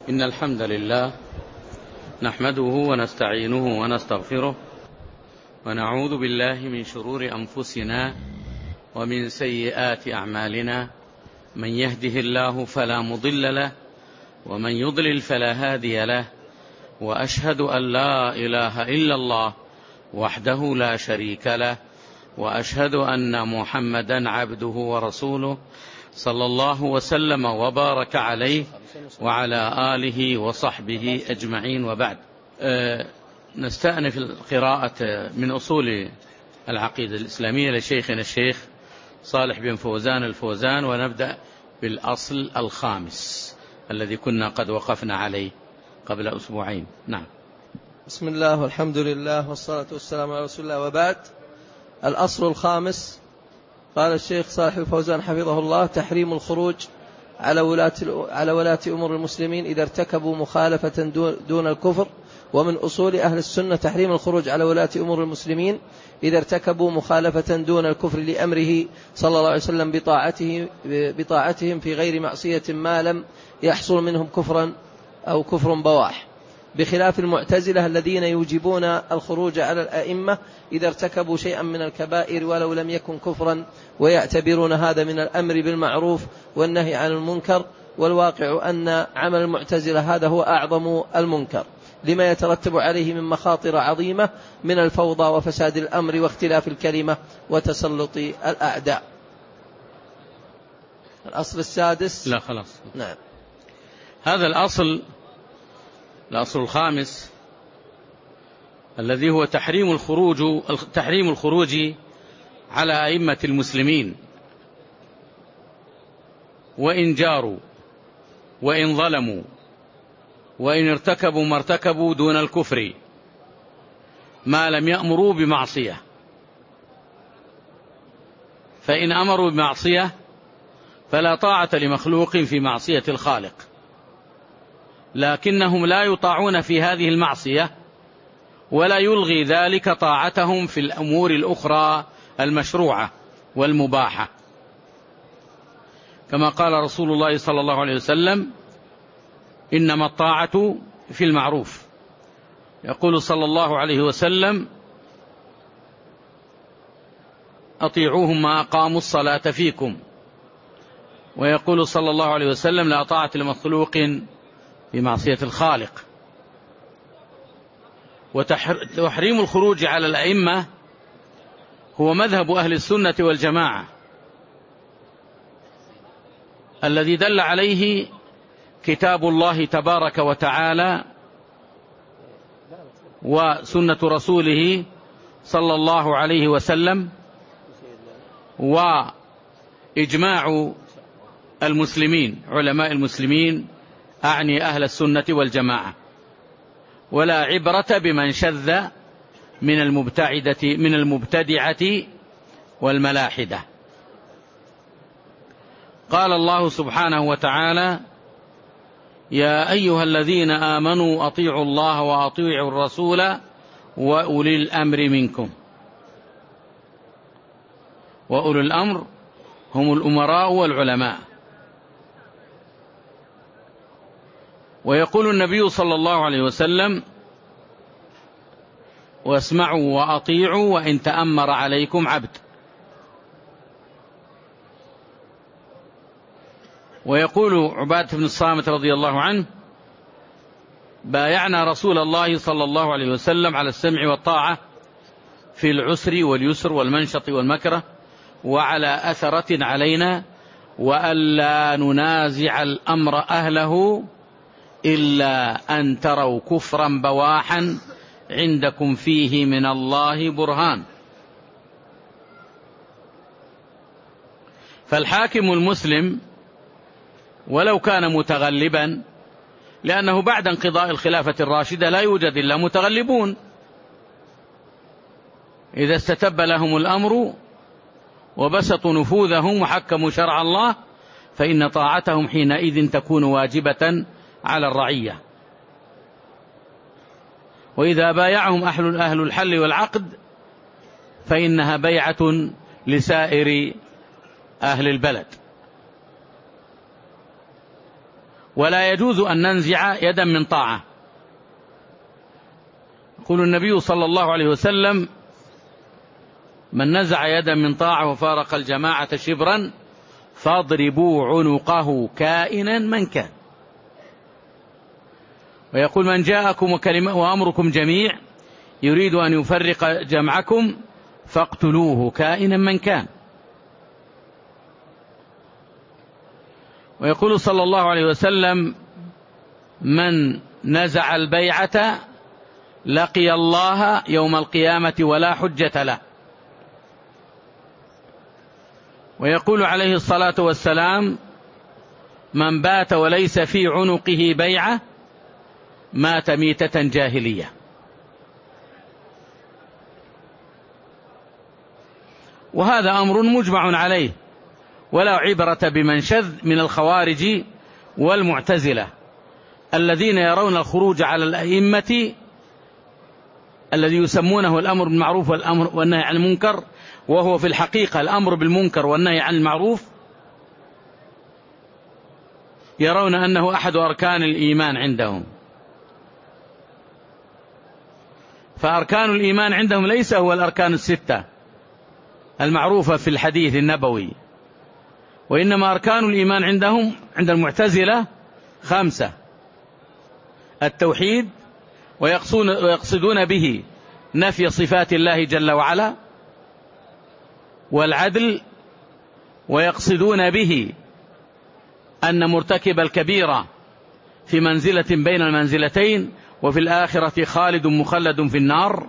إن الحمد لله نحمده ونستعينه ونستغفره ونعوذ بالله من شرور أنفسنا ومن سيئات أعمالنا. من يهده الله فلا مضل له ومن يضلل فلا هادي له، وأشهد أن لا إله إلا الله وحده لا شريك له، وأشهد أن محمدا عبده ورسوله صلى الله وسلم وبارك عليه وعلى آله وصحبه أجمعين، وبعد. نستأنف القراءة من أصول العقيدة الإسلامية لشيخنا الشيخ صالح بن فوزان الفوزان، ونبدأ بالأصل الخامس الذي كنا قد وقفنا عليه قبل أسبوعين. نعم. بسم الله والحمد لله والصلاة والسلام على رسول الله، وبعد. الأصل الخامس قال الشيخ صالح الفوزان حفظه الله: تحريم الخروج على ولاة أمور المسلمين إذا ارتكبوا مخالفة دون الكفر. ومن أصول أهل السنة تحريم الخروج على ولاة أمور المسلمين إذا ارتكبوا مخالفة دون الكفر لأمره صلى الله عليه وسلم بطاعتهم في غير معصية ما لم يحصل منهم كفرا أو كفر بواح، بخلاف المعتزلة الذين يوجبون الخروج على الأئمة إذا ارتكبوا شيئا من الكبائر ولو لم يكن كفرا، ويعتبرون هذا من الأمر بالمعروف والنهي عن المنكر. والواقع أن عمل المعتزلة هذا هو أعظم المنكر، لما يترتب عليه من مخاطر عظيمة من الفوضى وفساد الأمر واختلاف الكلمة وتسلط الأعداء. الأصل السادس. لا خلاص. نعم. هذا الأصل الخامس الذي هو تحريم الخروج على أئمة المسلمين وإن جاروا وإن ظلموا وإن ارتكبوا ما ارتكبوا دون الكفر ما لم يأمروا بمعصية. فإن أمروا بمعصية فلا طاعة لمخلوق في معصية الخالق، لكنهم لا يطاعون في هذه المعصية، ولا يلغي ذلك طاعتهم في الأمور الأخرى المشروعة والمباحة، كما قال رسول الله صلى الله عليه وسلم: إنما الطاعة في المعروف. يقول صلى الله عليه وسلم: أطيعوهم ما أقاموا الصلاة فيكم. ويقول صلى الله عليه وسلم: لا طاعة لمخلوق في معصية الخالق. وتحريم الخروج على الأئمة هو مذهب أهل السنة والجماعة الذي دل عليه كتاب الله تبارك وتعالى وسنة رسوله صلى الله عليه وسلم وإجماع المسلمين، علماء المسلمين، أعني أهل السنة والجماعة. ولا عبرة بمن شذ من المبتدعة والملاحدة. قال الله سبحانه وتعالى: يا أيها الذين آمنوا أطيعوا الله وأطيعوا الرسول وأولي الأمر منكم. وأولي الأمر هم الأمراء والعلماء. ويقول النبي صلى الله عليه وسلم: واسمعوا وأطيعوا وإن تأمر عليكم عبد. ويقول عبادة بن الصامت رضي الله عنه: بايعنا رسول الله صلى الله عليه وسلم على السمع والطاعة في العسر واليسر والمنشط والمكره، وعلى أثرة علينا، وألا ننازع الأمر أهله إلا أن تروا كفرا بواحا عندكم فيه من الله برهان. فالحاكم المسلم ولو كان متغلبا، لأنه بعد انقضاء الخلافة الراشدة لا يوجد إلا متغلبون، إذا استتب لهم الأمر وبسطوا نفوذهم وحكموا شرع الله فإن طاعتهم حينئذ تكون واجبة على الرعية. وإذا بايعهم أهل الحل والعقد فإنها بيعة لسائر أهل البلد. ولا يجوز أن ننزع يدا من طاعة. يقول النبي صلى الله عليه وسلم: من نزع يدا من طاعة وفارق الجماعة شبرا فاضربوا عنقه كائنا من كان. ويقول: من جاءكم وأمركم جميع يريد أن يفرق جمعكم فاقتلوه كائنا من كان. ويقول صلى الله عليه وسلم: من نزع البيعة لقي الله يوم القيامة ولا حجة له. ويقول عليه الصلاة والسلام: من بات وليس في عنقه بيعة مات ميتة جاهلية. وهذا أمر مجمع عليه، ولا عبرة بمن شذ من الخوارج والمعتزلة الذين يرون الخروج على الأئمة الذي يسمونه الأمر بالمعروف والنهي عن المنكر، وهو في الحقيقة الأمر بالمنكر والنهي عن المعروف، يرون أنه أحد أركان الإيمان عندهم. فأركان الإيمان عندهم ليس هو الأركان الستة المعروفة في الحديث النبوي، وإنما أركان الإيمان عندهم عند المعتزلة 5: التوحيد، ويقصدون به نفي صفات الله جل وعلا، والعدل، ويقصدون به أن مرتكب الكبيرة في منزلة بين المنزلتين وفي الآخرة خالد مخلد في النار،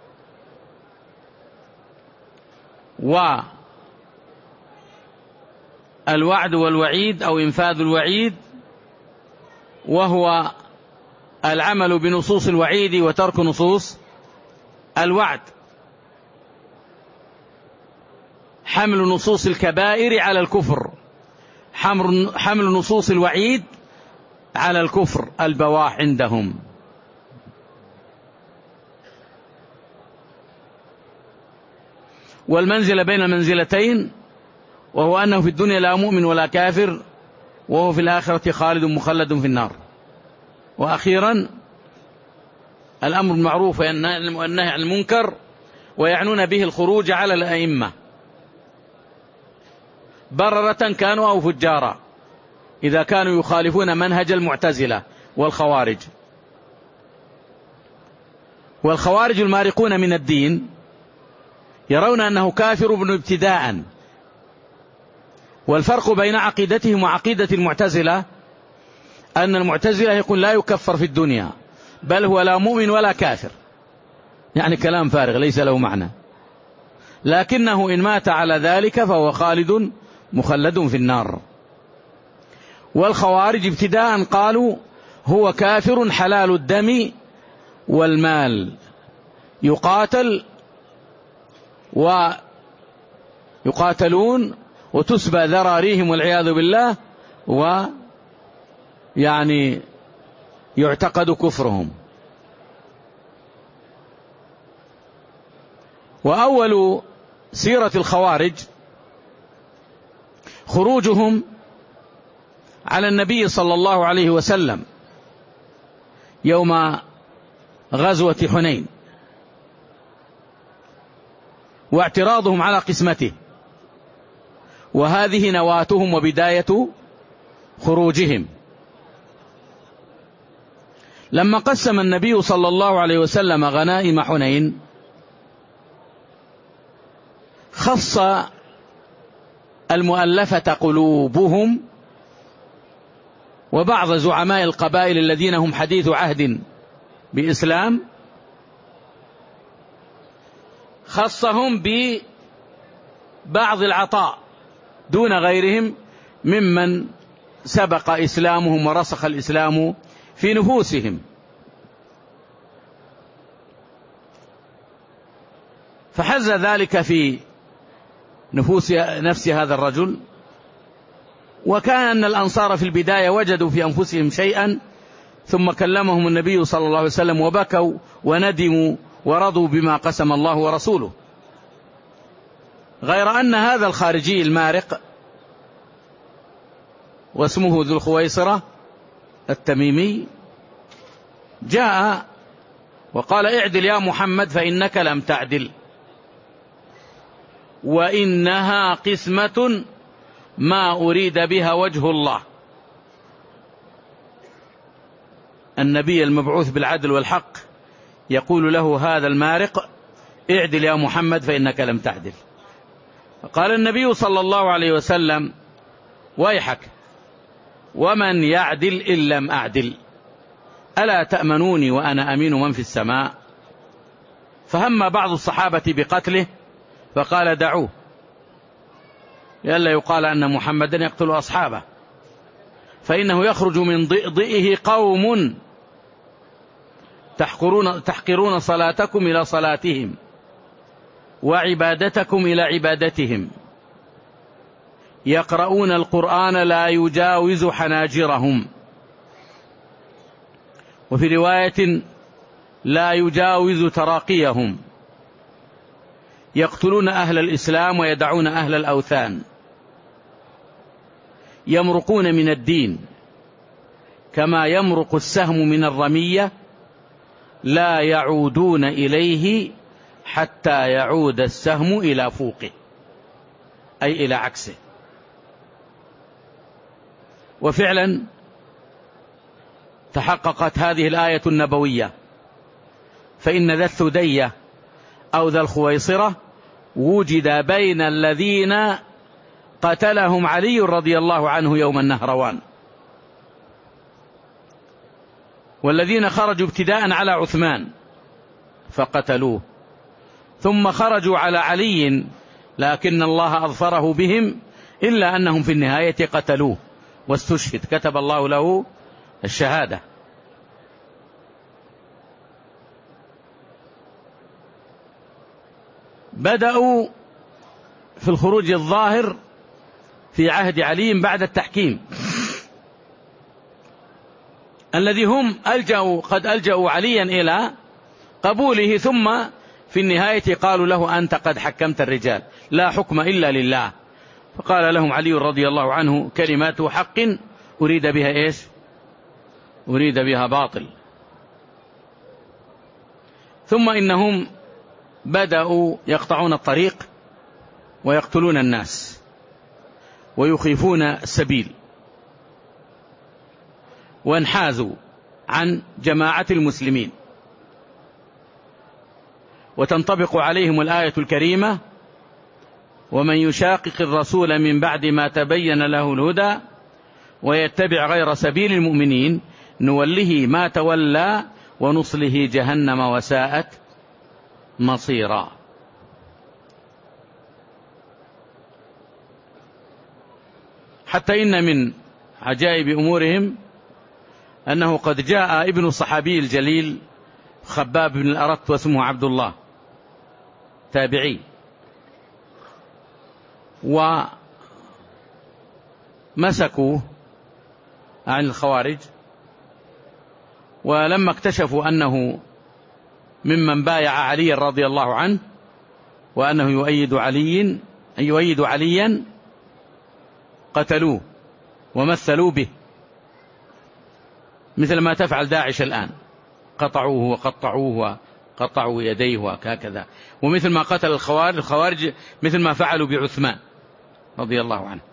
والوعد والوعيد أو إنفاذ الوعيد، وهو العمل بنصوص الوعيد وترك نصوص الوعد، حمل نصوص الكبائر على الكفر، حمل نصوص الوعيد على الكفر البواح عندهم. والمنزلة بين المنزلتين، وهو أنه في الدنيا لا مؤمن ولا كافر، وهو في الآخرة خالد مخلد في النار. وأخيرا الأمر بالمعروف والنهي عن المنكر، ويعنون به الخروج على الأئمة بررة كانوا أو فجارا إذا كانوا يخالفون منهج المعتزلة والخوارج. والخوارج المارقون من الدين يرون أنه كافر ابتداء. والفرق بين عقيدتهم وعقيدة المعتزلة أن المعتزلة يقول لا يكفر في الدنيا، بل هو لا مؤمن ولا كافر، يعني كلام فارغ ليس له معنى، لكنه إن مات على ذلك فهو خالد مخلد في النار. والخوارج ابتداء قالوا هو كافر حلال الدم والمال، يقاتل ويقاتلون وتسبى ذراريهم والعياذ بالله، ويعني يعتقد كفرهم. وأول سيرة الخوارج خروجهم على النبي صلى الله عليه وسلم يوم غزوة حنين، واعتراضهم على قسمته، وهذه نواتهم وبداية خروجهم. لما قسم النبي صلى الله عليه وسلم غنائم حنين خص المؤلفة قلوبهم وبعض زعماء القبائل الذين هم حديث عهد بإسلام، خصهم ببعض العطاء دون غيرهم ممن سبق إسلامهم ورسخ الإسلام في نفوسهم. فحز ذلك في نفس هذا الرجل، وكان الأنصار في البداية وجدوا في أنفسهم شيئا، ثم كلمهم النبي صلى الله عليه وسلم وبكوا وندموا ورضوا بما قسم الله ورسوله. غير أن هذا الخارجي المارق واسمه ذو الخويصرة التميمي جاء وقال: اعدل يا محمد فإنك لم تعدل، وإنها قسمة ما أريد بها وجه الله. النبي المبعوث بالعدل والحق يقول له هذا المارق: اعدل يا محمد فإنك لم تعدل. قال النبي صلى الله عليه وسلم: ويحك، ومن يعدل إن لم أعدل؟ ألا تأمنوني وأنا أمين من في السماء؟ فهم بعض الصحابة بقتله فقال: دعوه، لئلا يقال أن محمدا يقتل أصحابه، فإنه يخرج من ضئضئه قوم تحقرون صلاتكم إلى صلاتهم وعبادتكم إلى عبادتهم، يقرؤون القرآن لا يجاوز حناجرهم، وفي رواية لا يجاوز تراقيهم، يقتلون أهل الإسلام ويدعون أهل الأوثان، يمرقون من الدين كما يمرق السهم من الرمية، لا يعودون إليه حتى يعود السهم إلى فوقه، أي إلى عكسه. وفعلا تحققت هذه الآية النبوية، فإن ذا الثدية أو ذا الخويصرة وجد بين الذين قتلهم علي رضي الله عنه يوم النهروان، والذين خرجوا ابتداء على عثمان فقتلوه، ثم خرجوا على علي لكن الله أظفره بهم، إلا أنهم في النهاية قتلوه واستشهد، كتب الله له الشهادة. بدأوا في الخروج الظاهر في عهد علي بعد التحكيم، الذي هم قد ألجأوا عليا إلى قبوله، ثم في النهاية قالوا له: أنت قد حكمت الرجال، لا حكم إلا لله. فقال لهم علي رضي الله عنه: كلمات حق أريد بها إيش؟ أريد بها باطل. ثم إنهم بدأوا يقطعون الطريق ويقتلون الناس ويخيفون السبيل، وانحازوا عن جماعة المسلمين، وتنطبق عليهم الآية الكريمة: ومن يشاقق الرسول من بعد ما تبين له الهدى ويتبع غير سبيل المؤمنين نوله ما تولى ونصله جهنم وساءت مصيرا. حتى إن من عجائب أمورهم أنه قد جاء ابن الصحابي الجليل خباب بن الأرت واسمه عبد الله، تابعي، ومسكوه عن الخوارج، ولما اكتشفوا أنه ممن بايع علي رضي الله عنه وأنه يؤيد عليا قتلوه ومثلوا به، مثل ما تفعل داعش الآن، قطعوه وقطعوه وقطعوا يديه وهكذا، ومثل ما قتل الخوارج مثل ما فعلوا بعثمان رضي الله عنه.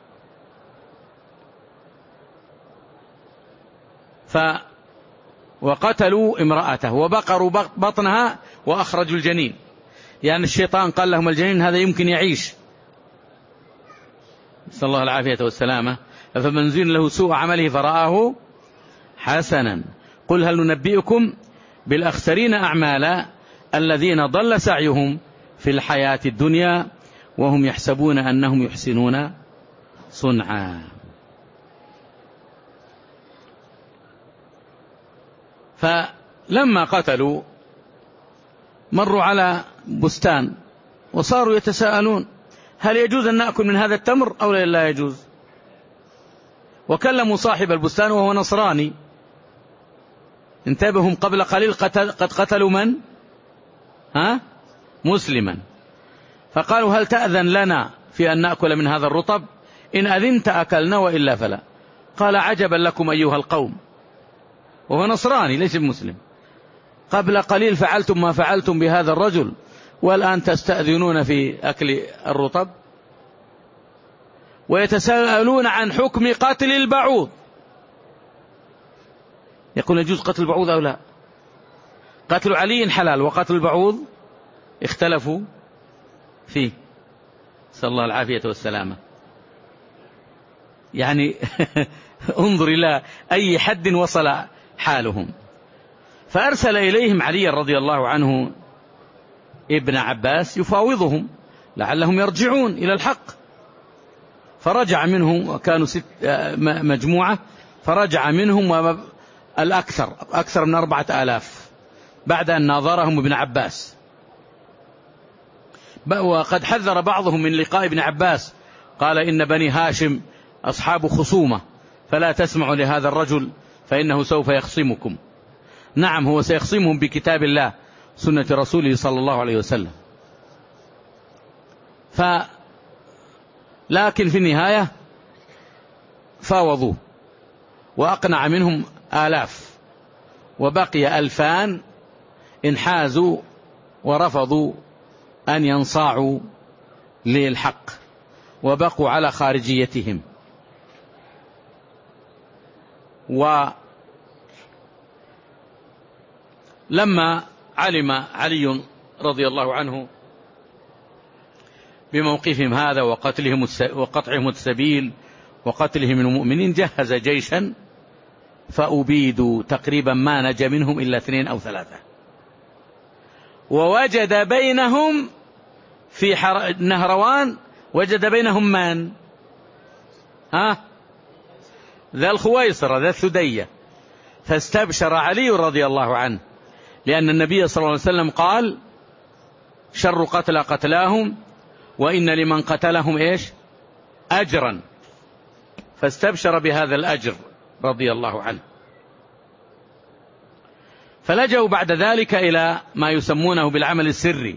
وقتلوا امرأته وبقروا بطنها وأخرجوا الجنين، يعني الشيطان قال لهم الجنين هذا يمكن يعيش، نسأل الله العافية والسلامة. فمن زين له سوء عمله فرآه حسنا. قل هل ننبئكم بالأخسرين أعمالا الذين ضل سعيهم في الحياة الدنيا وهم يحسبون أنهم يحسنون صنعا. فلما قتلوا مروا على بستان وصاروا يتساءلون: هل يجوز أن نأكل من هذا التمر أو لا يجوز؟ وكلموا صاحب البستان وهو نصراني، انتبههم قبل قليل قد قتلوا من؟ مسلما. فقالوا: هل تأذن لنا في أن نأكل من هذا الرطب؟ إن أذنت أكلنا وإلا فلا. قال: عجبا لكم أيها القوم، وهو نصراني ليس مسلم. قبل قليل فعلتم ما فعلتم بهذا الرجل والآن تستأذنون في أكل الرطب. ويتساءلون عن حكم قتل البعوض، يقول يجوز قتل البعوض أو لا؟ قتل علي حلال وقتل البعوض اختلفوا فيه، صلى الله العافية والسلامة. يعني انظر إلى أي حد وصل حالهم. فأرسل إليهم علي رضي الله عنه ابن عباس يفاوضهم لعلهم يرجعون إلى الحق. فرجع منهم، وكانوا مجموعة، فرجع منهم الأكثر أكثر من 4000 بعد أن ناظرهم ابن عباس. وقد حذر بعضهم من لقاء ابن عباس، قال إن بني هاشم أصحاب خصومة فلا تسمعوا لهذا الرجل فإنه سوف يخصمكم. نعم هو سيخصمهم بكتاب الله سنة رسوله صلى الله عليه وسلم. لكن في النهاية فاوضوه وأقنع منهم 1000 وبقي 2000 انحازوا ورفضوا أن ينصاعوا للحق وبقوا على خارجيتهم. ولما علم علي رضي الله عنه بموقفهم هذا وقطعهم السبيل وقتلهم المؤمنين جهز جيشا فأبيدوا تقريبا ما نجا منهم إلا 2 أو 3. ووجد بينهم في نهروان وجد بينهم من؟ ذا الخويصرة ذا الثدية. فاستبشر علي رضي الله عنه، لأن النبي صلى الله عليه وسلم قال شر قتلى قتلاهم وإن لمن قتلهم إيش؟ أجرا. فاستبشر بهذا الأجر رضي الله عنه. فلجأوا بعد ذلك إلى ما يسمونه بالعمل السري،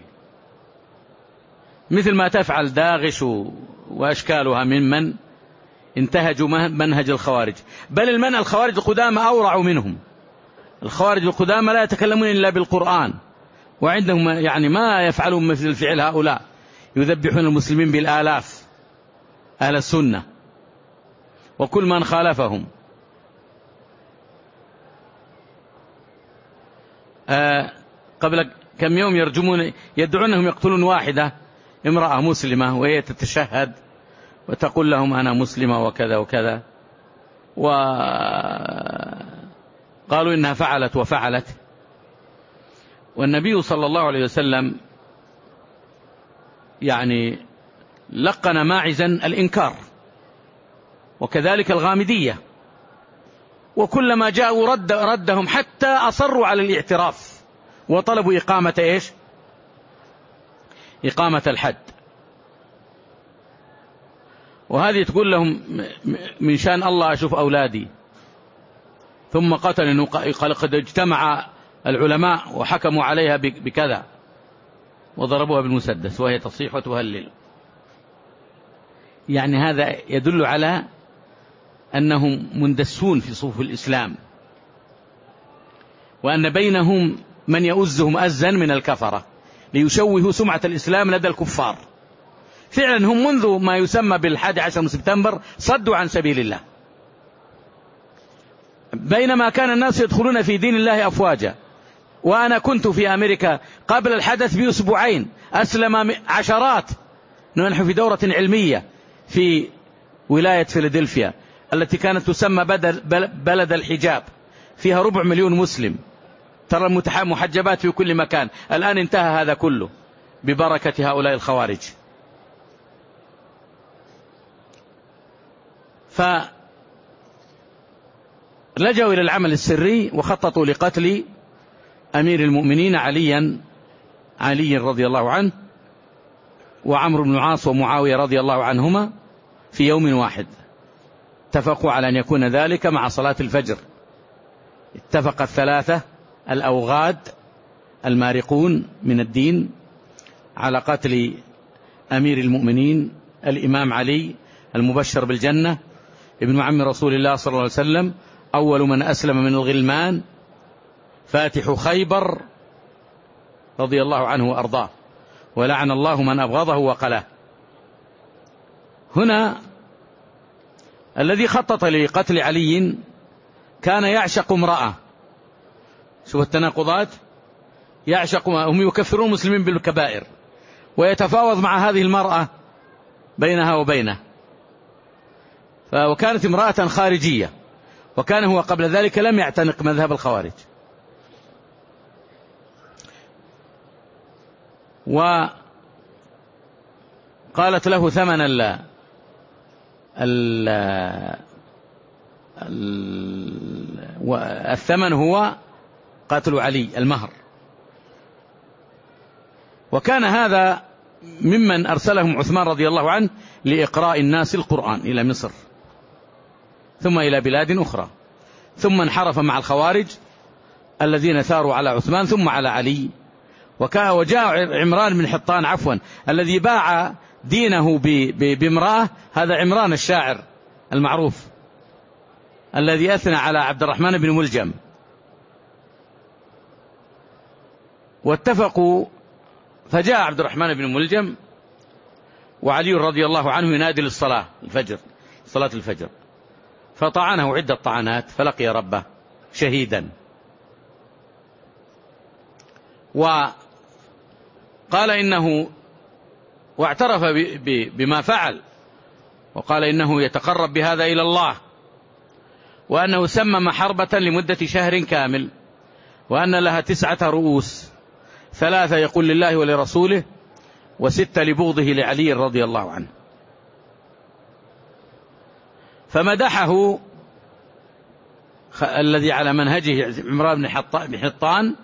مثل ما تفعل داغش وأشكالها ممن انتهجوا منهج الخوارج. بل الخوارج القدامى أورع منهم. الخوارج القدامى لا يتكلمون إلا بالقرآن، وعندهم يعني ما يفعلون مثل فعل هؤلاء، يذبحون المسلمين بالآلاف أهل السنة وكل من خالفهم. قبل كم يوم يدعون أنهم يقتلون واحدة امرأة مسلمة وهي تتشهد وتقول لهم أنا مسلمة وكذا وكذا، وقالوا إنها فعلت وفعلت. والنبي صلى الله عليه وسلم يعني لقن ماعزا الإنكار، وكذلك الغامدية، وكلما جاءوا ردهم حتى أصروا على الاعتراف وطلبوا إقامة إيش؟ إقامة الحد. وهذه تقول لهم من شان الله أشوف أولادي. ثم قتل إنه قد اجتمع العلماء وحكموا عليها بكذا وضربوها بالمسدس وهي تصيح وتهلل. يعني هذا يدل على أنهم مندسون في صفوف الإسلام، وأن بينهم من يؤزهم أزا من الكفرة ليشوهوا سمعة الإسلام لدى الكفار. فعلا هم منذ ما يسمى بال11 من سبتمبر صدوا عن سبيل الله، بينما كان الناس يدخلون في دين الله أفواجا. وأنا كنت في أمريكا قبل الحدث بأسبوعين، أسلم عشرات. نحن في دورة علمية في ولاية فيلادلفيا التي كانت تسمى بلد الحجاب، فيها 250,000 مسلم، ترى محجبات في كل مكان. الآن انتهى هذا كله ببركة هؤلاء الخوارج. فلجوا إلى العمل السري وخططوا لقتل أمير المؤمنين علي رضي الله عنه وعمرو بن العاص ومعاوية رضي الله عنهما في يوم واحد. اتفقوا على أن يكون ذلك مع صلاة الفجر. اتفق ال3 الأوغاد المارقون من الدين على قتل أمير المؤمنين الإمام علي المبشر بالجنة ابن عم رسول الله صلى الله عليه وسلم أول من أسلم من الغلمان فاتح خيبر رضي الله عنه وأرضاه، ولعن الله من أبغضه وقلاه. هنا الذي خطط لقتل علي كان يعشق امرأة، شوف التناقضات، يعشق، هم يكفرون المسلمين بالكبائر ويتفاوض مع هذه المرأة بينها وبينه، وكانت امرأة خارجية، وكان هو قبل ذلك لم يعتنق مذهب الخوارج. وقالت له ثمن الثمن هو قتل علي، المهر. وكان هذا ممن أرسلهم عثمان رضي الله عنه لإقراء الناس القرآن إلى مصر ثم إلى بلاد أخرى، ثم انحرف مع الخوارج الذين ثاروا على عثمان ثم على علي. وجاء عمران بن حطان الذي باع دينه بامرأة، هذا عمران الشاعر المعروف الذي أثنى على عبد الرحمن بن ملجم. واتفقوا، فجاء عبد الرحمن بن ملجم وعلي رضي الله عنه ينادي للصلاة صلاة الفجر، فطعنه عدة طعنات فلقي ربه شهيدا. وقال إنه، واعترف بما فعل، وقال إنه يتقرب بهذا إلى الله، وأنه سمم حربة لمدة شهر كامل، وأن لها 9 رؤوس، 3 يقول لله ولرسوله، و6 لبغضه لعلي رضي الله عنه. فمدحه الذي على منهجه عمران بن حطان،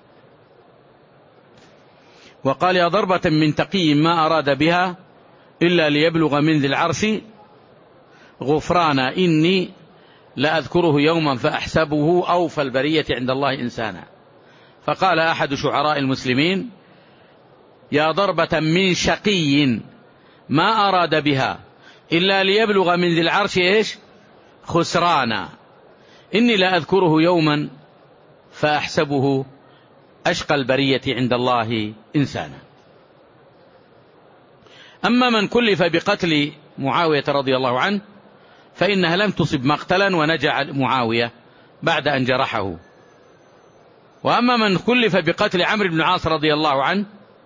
وقال: يا ضربة من تقي ما أراد بها إلا ليبلغ من ذي العرش غفرانا، إني لأذكره يوما فأحسبه أوفى البرية عند الله إنسانا. فقال أحد شعراء المسلمين: يا ضربة من شقي ما أراد بها إلا ليبلغ من ذي العرش خسرانا، إني لأذكره يوما فأحسبه أشقى البرية عند الله إنسانا. أما من كلف بقتل معاوية رضي الله عنه فإنها لم تصب مقتلا، ونجع معاوية بعد أن جرحه. وأما من كلف بقتل عمرو بن العاص رضي الله عنه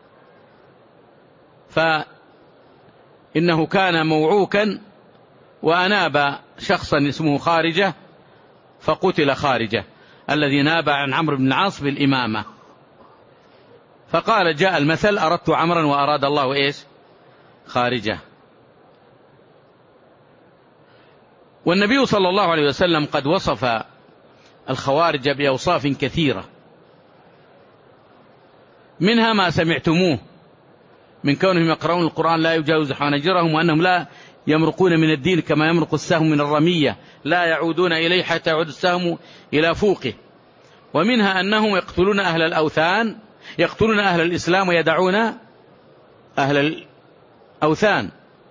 فإنه كان موعوكا، وأناب شخصا اسمه خارجة فقتل خارجة الذي ناب عن عمرو بن العاص بالإمامة. فقال: جاء المثل: أردت عمرا وأراد الله خارجة. والنبي صلى الله عليه وسلم قد وصف الخوارج بأوصاف كثيرة، منها ما سمعتموه من كونهم يقرؤون القرآن لا يجاوز حناجرهم، وأنهم لا يمرقون من الدين كما يمرق السهم من الرمية، لا يعودون إليه حتى يعود السهم إلى فوقه. ومنها أنهم يقتلون أهل الأوثان، يقتلون أهل الإسلام ويدعون أهل الأوثان.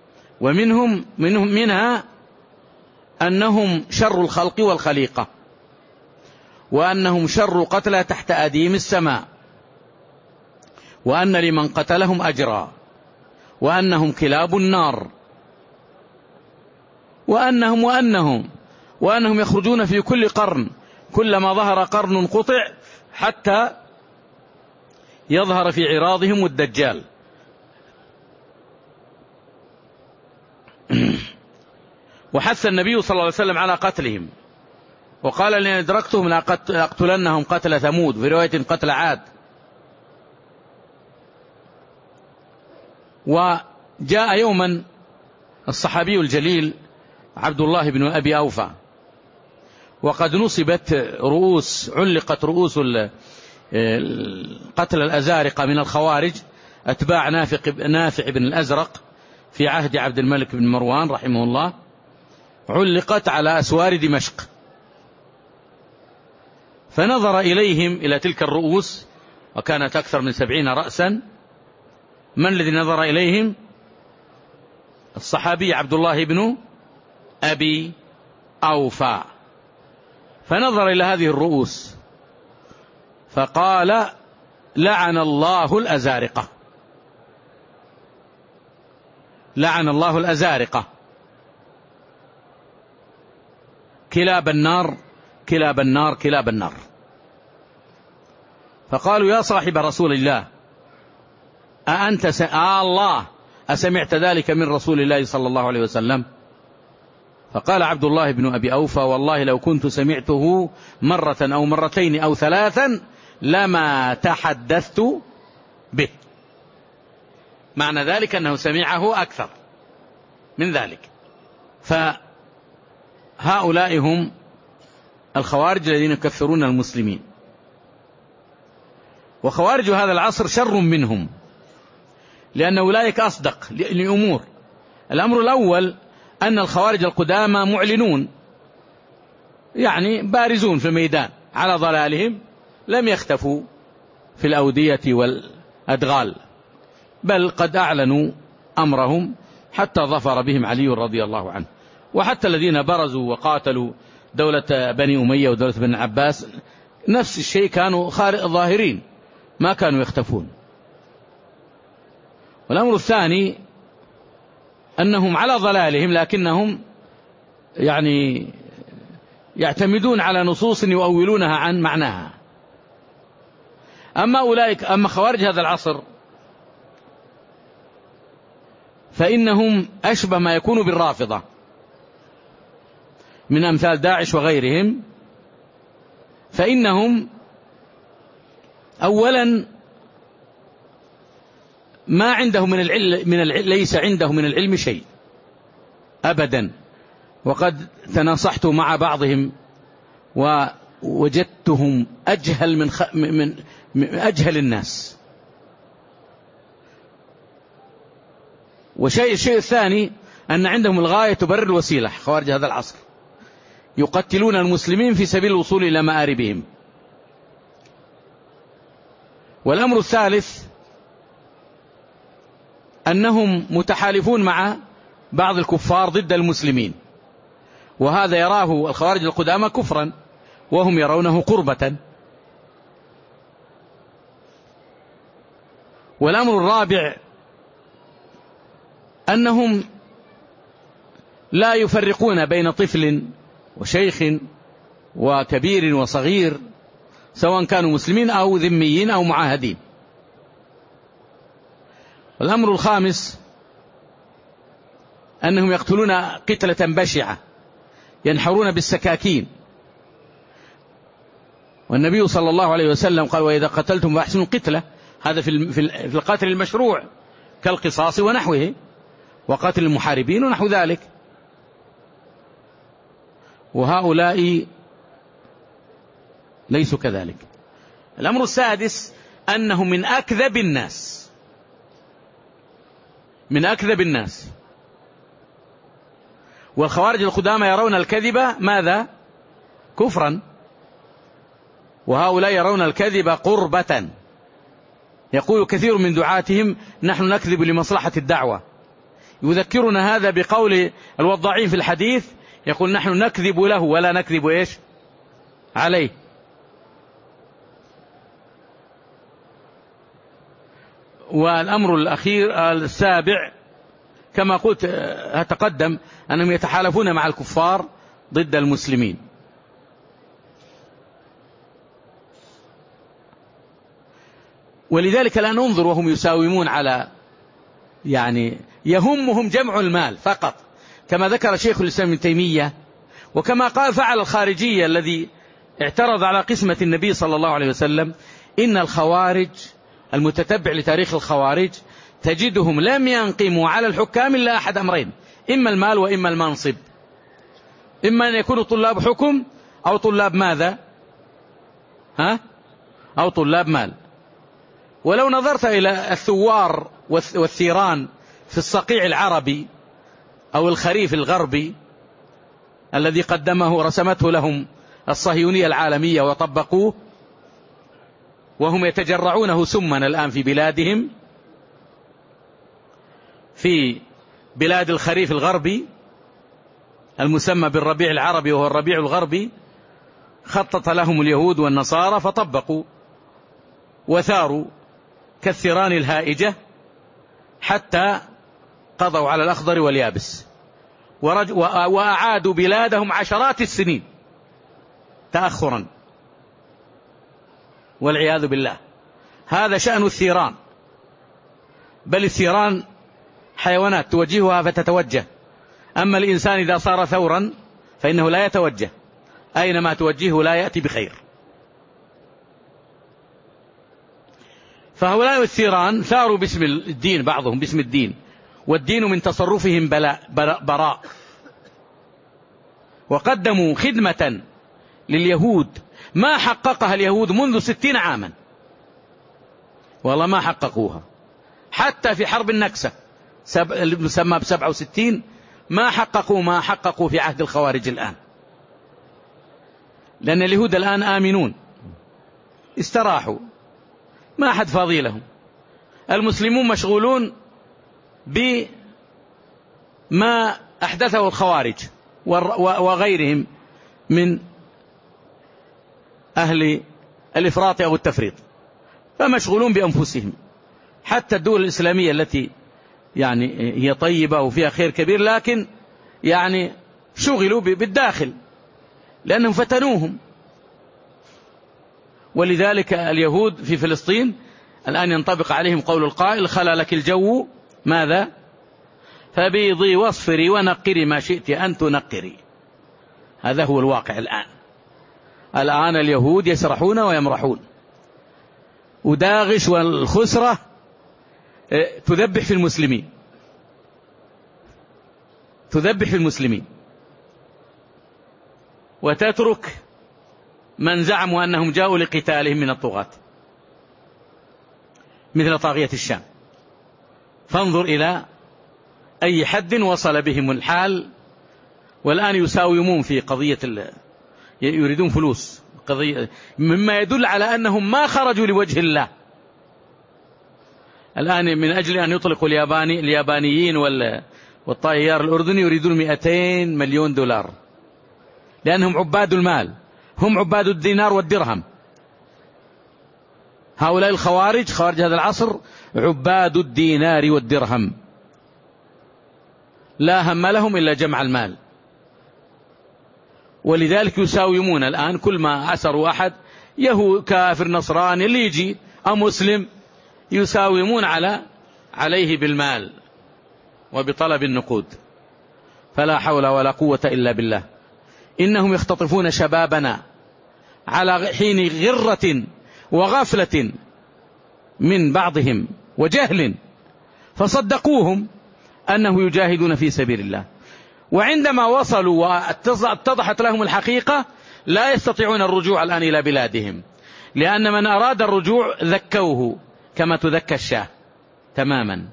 منها أنهم شر الخلق والخليقة، وأنهم شر قتلى تحت أديم السماء، وأن لمن قتلهم أجرا، وأنهم كلاب النار، وأنهم يخرجون في كل قرن، كلما ظهر قرن قطع حتى يظهر في عراضهم الدجال. وحث النبي صلى الله عليه وسلم على قتلهم، وقال: لئن أدركتهم لأقتلنهم قتل ثمود، في رواية قتل عاد. وجاء يوما الصحابي الجليل عبد الله بن أبي أوفى، وقد نصبت علقت رؤوس قتل الأزارقة من الخوارج أتباع نافع بن الأزرق في عهد عبد الملك بن مروان رحمه الله، علقت على أسوار دمشق. فنظر إليهم، إلى تلك الرؤوس، وكانت أكثر من 70 رأسا. من الذي نظر إليهم؟ الصحابي عبد الله بن أبي أوفى. فنظر إلى هذه الرؤوس فقال: لعن الله الأزارقة، لعن الله الأزارقة، كلاب النار كلاب النار كلاب النار. فقالوا: يا صاحب رسول الله، أأنت الله أسمعت ذلك من رسول الله صلى الله عليه وسلم؟ فقال عبد الله بن أبي أوفى: والله لو كنت سمعته مرة أو مرتين أو ثلاثا لما تحدثت به. معنى ذلك أنه سمعه أكثر من ذلك. فهؤلاء هم الخوارج الذين يكفرون المسلمين، وخوارج هذا العصر شر منهم، لأن أولئك أصدق لأمور. الأمر الأول أن الخوارج القدامى معلنون، يعني بارزون في الميدان على ضلالهم، لم يختفوا في الأودية والأدغال، بل قد أعلنوا أمرهم حتى ظفر بهم علي رضي الله عنه. وحتى الذين برزوا وقاتلوا دولة بني أمية ودولة بني عباس نفس الشيء، كانوا ظاهرين، ما كانوا يختفون. والأمر الثاني أنهم على ضلالهم، لكنهم يعني يعتمدون على نصوص يؤولونها عن معناها. أما خوارج هذا العصر فإنهم أشبه ما يكون بالرافضة من أمثال داعش وغيرهم. فإنهم أولا ما عندهم ليس عندهم من العلم شيء أبدا، وقد تناصحت مع بعضهم ووجدتهم أجهل من أجهل الناس. والشيء الثاني أن عندهم الغاية تبرر الوسيلة. خوارج هذا العصر يقتلون المسلمين في سبيل الوصول إلى مآربهم. والأمر الثالث أنهم متحالفون مع بعض الكفار ضد المسلمين، وهذا يراه الخوارج القدامى كفرا وهم يرونه قربة. والأمر الرابع أنهم لا يفرقون بين طفل وشيخ وكبير وصغير، سواء كانوا مسلمين أو ذميين أو معاهدين. والأمر الخامس أنهم يقتلون قتلة بشعة، ينحرون بالسكاكين. والنبي صلى الله عليه وسلم قال: وإذا قتلتم فأحسنوا القتلة. هذا في القتل المشروع كالقصاص ونحوه، وقتل المحاربين ونحو ذلك. وهؤلاء ليسوا كذلك. الأمر السادس أنهم من أكذب الناس، من أكذب الناس. والخوارج القدامى يرون الكذب ماذا؟ كفرا، وهؤلاء يرون الكذب قربة. يقول كثير من دعاتهم: نحن نكذب لمصلحة الدعوة. يذكرنا هذا بقول الوضاعين في الحديث، يقول: نحن نكذب له ولا نكذب إيش عليه. والأمر الأخير السابع كما قلت أتقدم أنهم يتحالفون مع الكفار ضد المسلمين. ولذلك الآن انظر وهم يساومون على، يعني يهمهم جمع المال فقط، كما ذكر شيخ الإسلام ابن تيمية، وكما قال فعل الخارجية الذي اعترض على قسمة النبي صلى الله عليه وسلم. إن الخوارج المتتبع لتاريخ الخوارج تجدهم لم ينقموا على الحكام إلا أحد أمرين: إما المال وإما المنصب، إما أن يكونوا طلاب حكم أو طلاب ماذا؟ أو طلاب مال. ولو نظرت إلى الثوار والثيران في الصقيع العربي أو الخريف الغربي الذي قدمه رسمته لهم الصهيونية العالمية وطبقوه، وهم يتجرعونه سما الآن في بلادهم، في بلاد الخريف الغربي المسمى بالربيع العربي وهو الربيع الغربي، خطط لهم اليهود والنصارى فطبقوا وثاروا كالثيران الهائجة حتى قضوا على الأخضر واليابس، وأعادوا بلادهم عشرات السنين تأخرا والعياذ بالله. هذا شأن الثيران، بل الثيران حيوانات توجهها فتتوجه، أما الإنسان إذا صار ثورا فإنه لا يتوجه، أينما توجهه لا يأتي بخير. فهؤلاء الثيران ثاروا باسم الدين، بعضهم باسم الدين، والدين من تصرفهم براء، وقدموا خدمة لليهود ما حققها اليهود منذ 60 عاما، والله ما حققوها. حتى في حرب النكسة المسمى ب67 ما حققوا ما حققوا في عهد الخوارج الآن، لأن اليهود الآن آمنون استراحوا، ما أحد فاضي لهم. المسلمون مشغولون بما أحدثه الخوارج وغيرهم من أهل الإفراط أو التفريط، فمشغولون بأنفسهم. حتى الدول الإسلامية التي يعني هي طيبة وفيها خير كبير، لكن يعني شغلوا بالداخل لأنهم فتنوهم. ولذلك اليهود في فلسطين الآن ينطبق عليهم قول القائل: خلى لك الجو ماذا؟ فبيضي واصفري ونقري ما شئت أن تنقري. هذا هو الواقع الآن اليهود يسرحون ويمرحون، وداغش والخسرة تذبح في المسلمين، تذبح في المسلمين، وتترك من زعموا أنهم جاءوا لقتالهم من الطغاة مثل طاغية الشام. فانظر إلى أي حد وصل بهم الحال، والآن يساومون في قضية يريدون فلوس، قضية مما يدل على أنهم ما خرجوا لوجه الله. الآن من أجل أن يطلقوا اليابانيين والطائر الأردني يريدون 200 مليون دولار، لأنهم عباد المال، هم عباد الدينار والدرهم. هؤلاء الخوارج، خوارج هذا العصر، عباد الدينار والدرهم، لا هم لهم إلا جمع المال. ولذلك يساومون الآن كل ما عسروا أحد، يهود كافر نصراني اللي يجي أو مسلم، يساومون عليه بالمال وبطلب النقود. فلا حول ولا قوة إلا بالله. إنهم يختطفون شبابنا على حين غرة وغفلة من بعضهم وجهل، فصدقوهم أنه يجاهدون في سبيل الله، وعندما وصلوا واتضحت لهم الحقيقة لا يستطيعون الرجوع الآن إلى بلادهم، لأن من أراد الرجوع ذكوه كما تذكى الشاة تماما.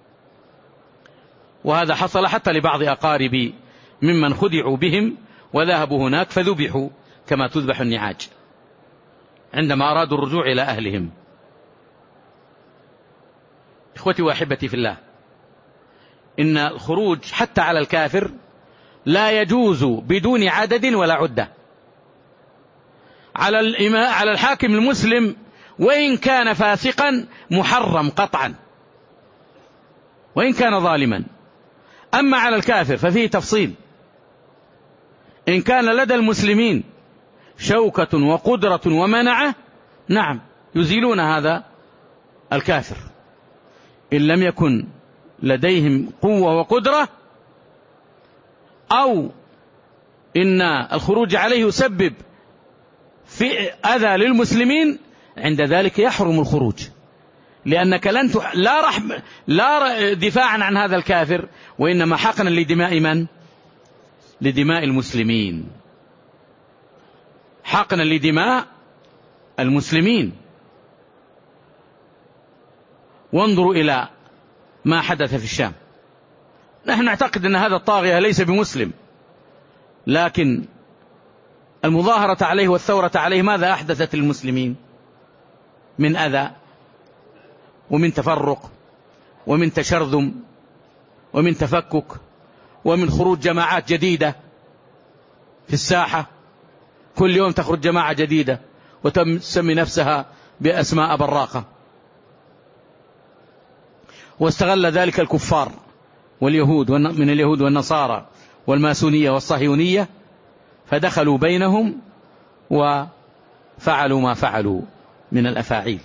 وهذا حصل حتى لبعض أقاربي ممن خدعوا بهم وذهبوا هناك فذبحوا كما تذبح النعاج عندما أرادوا الرجوع إلى أهلهم. إخوتي وأحبتي في الله، إن الخروج حتى على الكافر لا يجوز بدون عدد ولا عدة. على الحاكم المسلم وإن كان فاسقا محرم قطعا وإن كان ظالما. أما على الكافر ففيه تفصيل. إن كان لدى المسلمين شوكة وقدرة ومنعة، نعم يزيلون هذا الكافر. إن لم يكن لديهم قوة وقدرة، أو إن الخروج عليه يسبب في أذى للمسلمين، عند ذلك يحرم الخروج، لأنك لا دفاعا عن هذا الكافر، وإنما حقنا لدماء من؟ لدماء المسلمين، حقنا لدماء المسلمين. وانظروا إلى ما حدث في الشام. نحن نعتقد أن هذا الطاغية ليس بمسلم، لكن المظاهرة عليه والثورة عليه ماذا أحدثت المسلمين من أذى ومن تفرق ومن تشرذم ومن تفكك ومن خروج جماعات جديدة في الساحة. كل يوم تخرج جماعة جديدة وتسمي نفسها بأسماء براقة. واستغل ذلك الكفار واليهود من اليهود والنصارى والماسونية والصهيونية، فدخلوا بينهم وفعلوا ما فعلوا من الأفاعيل.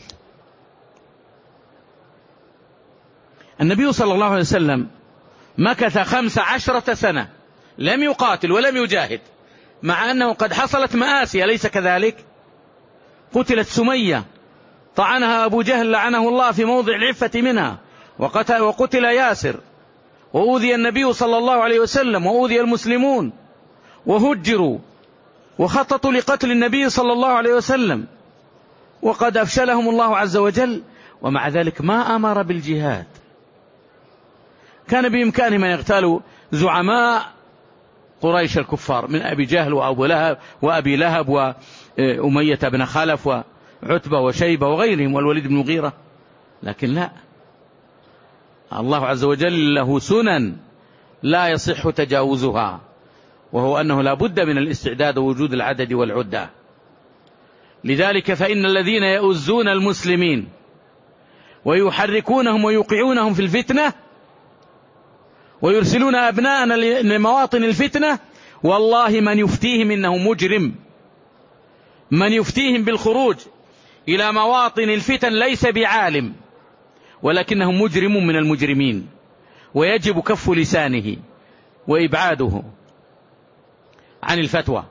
النبي صلى الله عليه وسلم مكث 15 سنة لم يقاتل ولم يجاهد، مع أنه قد حصلت مآسي، أليس كذلك؟ قتلت سمية طعنها أبو جهل لعنه الله في موضع العفة منها، وقتل ياسر، وأوذي النبي صلى الله عليه وسلم، وأوذي المسلمون وهجروا وخططوا لقتل النبي صلى الله عليه وسلم، وقد أفشلهم الله عز وجل، ومع ذلك ما أمر بالجهاد. كان بإمكانهم أن يغتالوا زعماء قريش الكفار من أبي جهل وأبي لهب وأمية بن خلف وعتبة وشيبة وغيرهم والوليد بن مغيرة، لكن لا، الله عز وجل له سنن لا يصح تجاوزها، وهو أنه لا بد من الاستعداد ووجود العدد والعدة. لذلك فإن الذين يؤزون المسلمين ويحركونهم ويوقعونهم في الفتنة ويرسلون أبناءنا لمواطن الفتنة، والله من يفتيهم إنه مجرم، من يفتيهم بالخروج إلى مواطن الفتن ليس بعالم، ولكنه مجرم من المجرمين، ويجب كف لسانه وإبعاده عن الفتوى.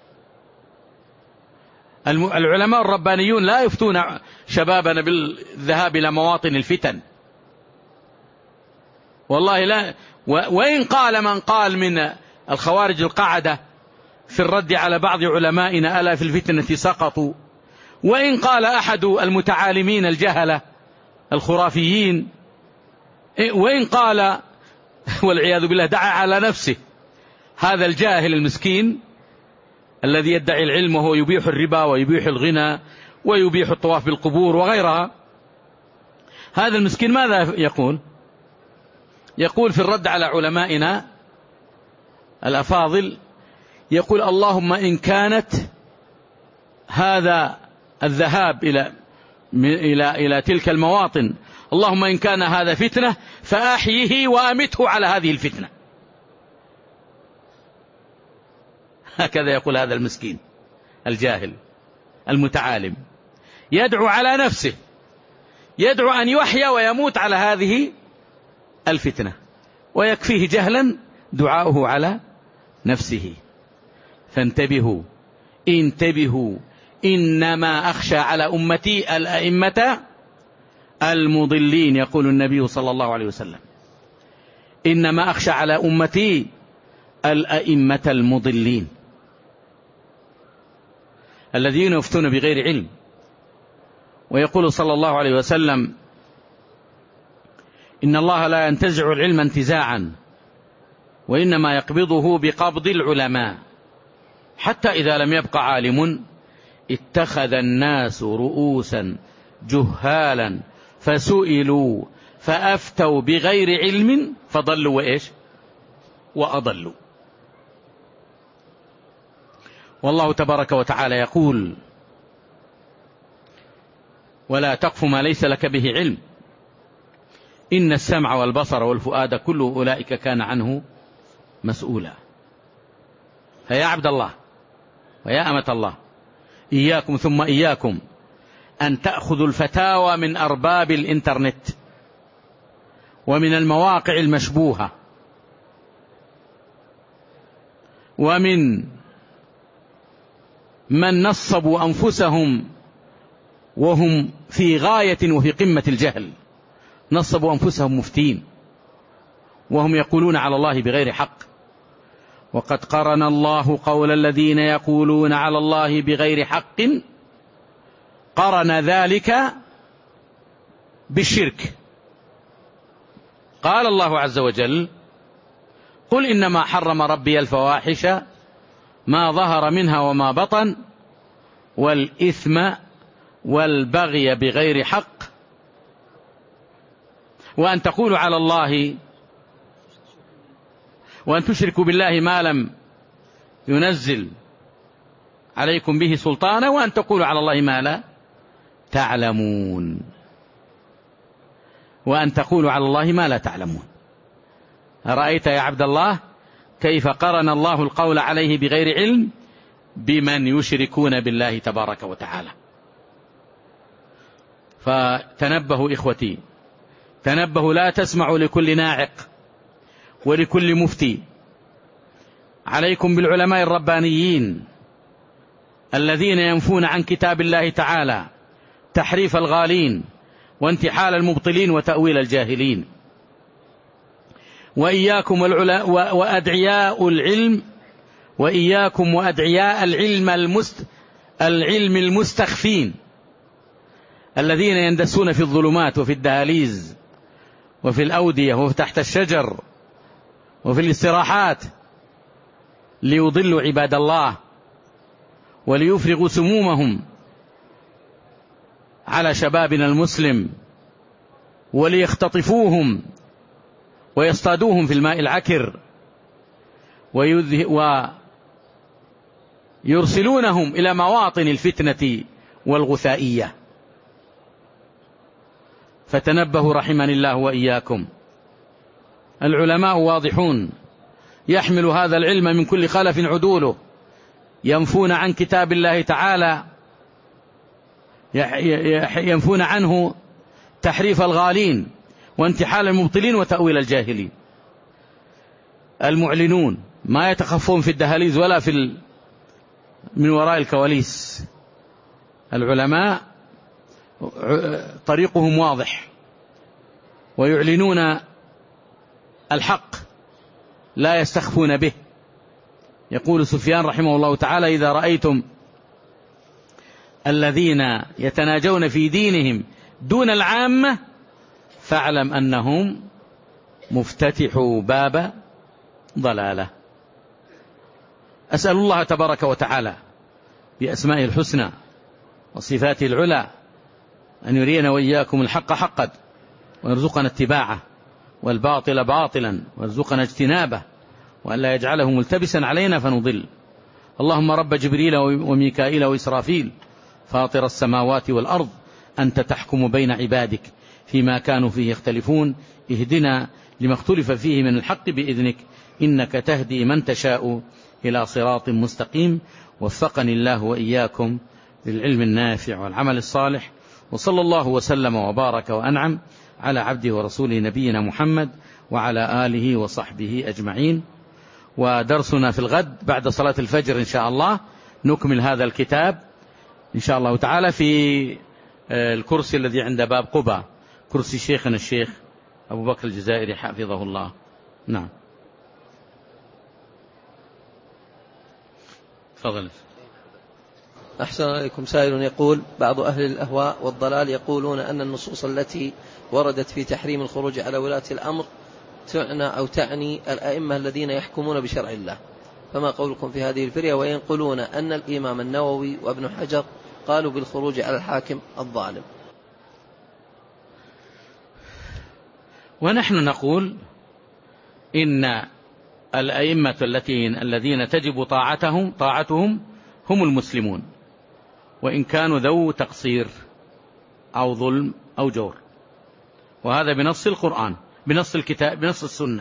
العلماء الربانيون لا يفتون شبابنا بالذهاب إلى مواطن الفتن، والله لا. وإن قال من قال من الخوارج القعدة في الرد على بعض علمائنا ألا في الفتنة سقطوا، وإن قال أحد المتعالمين الجهلة الخرافيين، وإن قال والعياذ بالله دعا على نفسه هذا الجاهل المسكين الذي يدعي العلم وهو يبيح الربا ويبيح الغنى ويبيح الطواف بالقبور وغيرها، هذا المسكين ماذا يقول؟ يقول في الرد على علمائنا الأفاضل، يقول اللهم إن كانت هذا الذهاب إلى تلك المواطن، اللهم إن كان هذا فتنة فأحيه وأمته على هذه الفتنة. هكذا يقول هذا المسكين الجاهل المتعالم، يدعو على نفسه، يدعو أن يحيى ويموت على هذه الفتنة، ويكفيه جهلا دعاؤه على نفسه. فانتبهوا انتبهوا، إنما أخشى على أمتي الأئمة المضلين، يقول النبي صلى الله عليه وسلم، إنما أخشى على أمتي الأئمة المضلين الذين يفتون بغير علم. ويقول صلى الله عليه وسلم إن الله لا ينتزع العلم انتزاعا، وإنما يقبضه بقبض العلماء، حتى إذا لم يبق عالم اتخذ الناس رؤوسا جهالا فسئلوا فأفتوا بغير علم فضلوا وإيش وأضلوا. والله تبارك وتعالى يقول ولا تقف ما ليس لك به علم إن السمع والبصر والفؤاد كل أولئك كان عنه مسؤولا. فيا عبد الله ويا أمة الله، إياكم ثم إياكم أن تأخذوا الفتاوى من أرباب الإنترنت ومن المواقع المشبوهة ومن من نصبوا أنفسهم وهم في غاية وفي قمة الجهل، نصبوا أنفسهم مفتين وهم يقولون على الله بغير حق. وقد قرن الله قول الذين يقولون على الله بغير حق، قرن ذلك بالشرك. قال الله عز وجل قل إنما حرم ربي الفواحش ما ظهر منها وما بطن والإثم والبغي بغير حق وأن تقولوا على الله وأن تشركوا بالله ما لم ينزل عليكم به سلطانا وأن تقولوا على الله ما لا تعلمون. وأن تقولوا على الله ما لا تعلمون. أرأيت يا عبد الله كيف قرن الله القول عليه بغير علم بمن يشركون بالله تبارك وتعالى. فتنبهوا إخوتي، تنبهوا، لا تسمعوا لكل ناعق ولكل مفتي. عليكم بالعلماء الربانيين الذين ينفون عن كتاب الله تعالى تحريف الغالين وانتحال المبطلين وتأويل الجاهلين. وإياكم وأدعياء العلم، وإياكم وأدعياء العلم المستخفين الذين يندسون في الظلمات وفي الدهاليز وفي الأودية وتحت الشجر وفي الاستراحات ليضلوا عباد الله وليفرغوا سمومهم على شبابنا المسلم وليختطفوهم ويصطادوهم في الماء العكر ويرسلونهم إلى مواطن الفتنة والغثائية. فتنبهوا رحمني الله وإياكم. العلماء واضحون، يحمل هذا العلم من كل خلف عدوله، ينفون عن كتاب الله تعالى، ينفون عنه تحريف الغالين وانتحال المبطلين وتأويل الجاهلين. المعلنون ما يتخفون في الدهاليز ولا من وراء الكواليس. العلماء طريقهم واضح ويعلنون الحق لا يستخفون به. يقول سفيان رحمه الله تعالى: إذا رأيتم الذين يتناجون في دينهم دون العامة فاعلم أنهم مفتتحوا باب ضلالة. أسأل الله تبارك وتعالى بأسمائه الحسنى وصفاته العلى أن يرينا وإياكم الحق حقا ويرزقنا اتباعه والباطل باطلا ويرزقنا اجتنابه وأن لا يجعله ملتبسا علينا فنضل. اللهم رب جبريل وميكائيل وإسرافيل فاطر السماوات والأرض أنت تحكم بين عبادك فيما كانوا فيه يختلفون اهدنا لما اختلف فيه من الحق بإذنك إنك تهدي من تشاء إلى صراط مستقيم. وفقني الله وإياكم للعلم النافع والعمل الصالح، وصلى الله وسلم وبارك وأنعم على عبده ورسوله نبينا محمد وعلى آله وصحبه أجمعين. ودرسنا في الغد بعد صلاة الفجر إن شاء الله نكمل هذا الكتاب إن شاء الله تعالى في الكرسي الذي عند باب قباء، كرسي شيخنا الشيخ أبو بكر الجزائري حفظه الله. نعم تفضل. أحسن عليكم. سائل يقول: بعض أهل الأهواء والضلال يقولون أن النصوص التي وردت في تحريم الخروج على ولاة الأمر تعني الأئمة الذين يحكمون بشرع الله، فما قولكم في هذه الفرية؟ وينقلون أن الإمام النووي وابن حجر قالوا بالخروج على الحاكم الظالم. ونحن نقول إن الأئمة الذين تجب طاعتهم هم المسلمون، وإن كانوا ذو تقصير أو ظلم أو جور، وهذا بنص القرآن بنص الكتاب بنص السنة.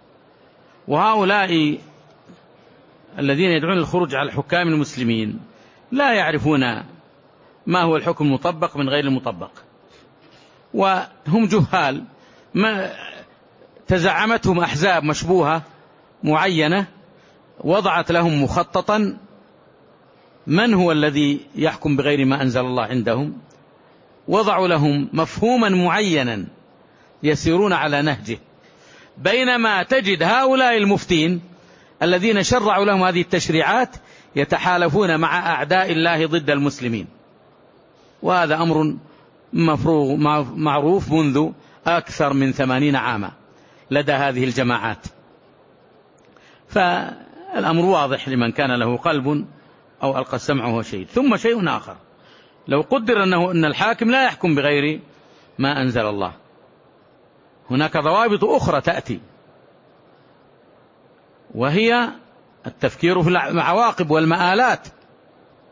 وهؤلاء الذين يدعون الخروج على الحكام المسلمين لا يعرفون ما هو الحكم المطبق من غير المطبق، وهم جهال، ما تزعمتهم أحزاب مشبوهة معينة وضعت لهم مخططا من هو الذي يحكم بغير ما أنزل الله عندهم، وضعوا لهم مفهوما معينا يسيرون على نهجه، بينما تجد هؤلاء المفتين الذين شرعوا لهم هذه التشريعات يتحالفون مع أعداء الله ضد المسلمين. وهذا أمر معروف منذ أكثر من 80 عاما لدى هذه الجماعات. فالأمر واضح لمن كان له قلب أو ألقى السمع وهو شهيد. ثم شيء آخر، لو قدر أن الحاكم لا يحكم بغير ما أنزل الله، هناك ضوابط أخرى تأتي، وهي التفكير في العواقب والمآلات.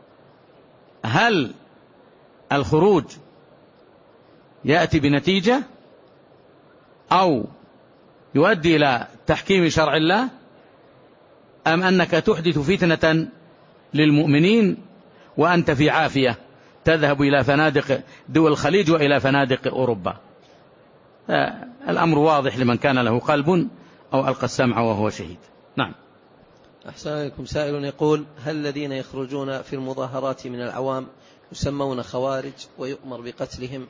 هل الخروج يأتي بنتيجة أو يؤدي إلى تحكيم شرع الله، أم أنك تحدث فتنة للمؤمنين وأنت في عافية تذهب إلى فنادق دول الخليج وإلى فنادق أوروبا؟ الأمر واضح لمن كان له قلب أو ألقى السمع وهو شهيد. نعم. أحسن عليكم. سائل يقول: هل الذين يخرجون في المظاهرات من العوام يسمون خوارج ويؤمر بقتلهم؟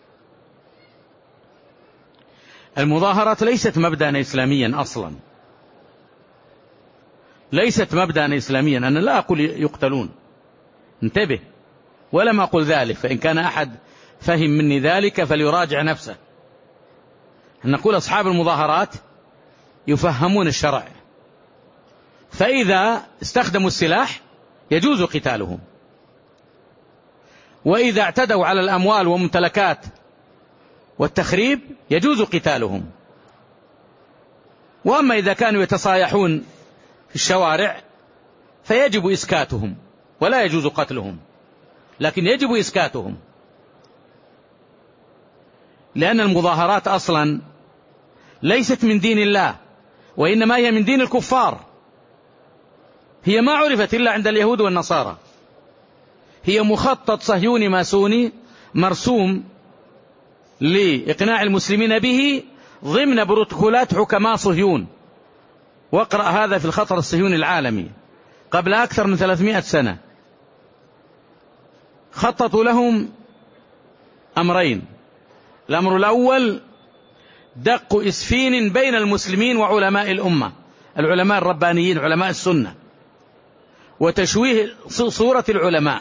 المظاهرات ليست مبدأ إسلاميا أصلا، ليست مبدأ إسلاميا. أنا لا أقول يقتلون، انتبه، ولم أقل ذلك، فإن كان أحد فهم مني ذلك فليراجع نفسه. نقول أصحاب المظاهرات يفهمون الشرع، فإذا استخدموا السلاح يجوز قتالهم، وإذا اعتدوا على الأموال وممتلكات والتخريب يجوز قتالهم. وأما إذا كانوا يتصايحون في الشوارع فيجب إسكاتهم ولا يجوز قتلهم، لكن يجب إسكاتهم، لأن المظاهرات أصلا ليست من دين الله، وإنما هي من دين الكفار. هي ما عرفت إلا عند اليهود والنصارى، هي مخطط صهيوني ماسوني مرسوم لإقناع المسلمين به ضمن بروتوكولات حكماء صهيون. واقرأ هذا في الخطر الصهيوني العالمي قبل أكثر من 300 سنة. خططوا لهم أمرين: الأمر الأول دق إسفين بين المسلمين وعلماء الأمة، العلماء الربانيين علماء السنة، وتشويه صورة العلماء.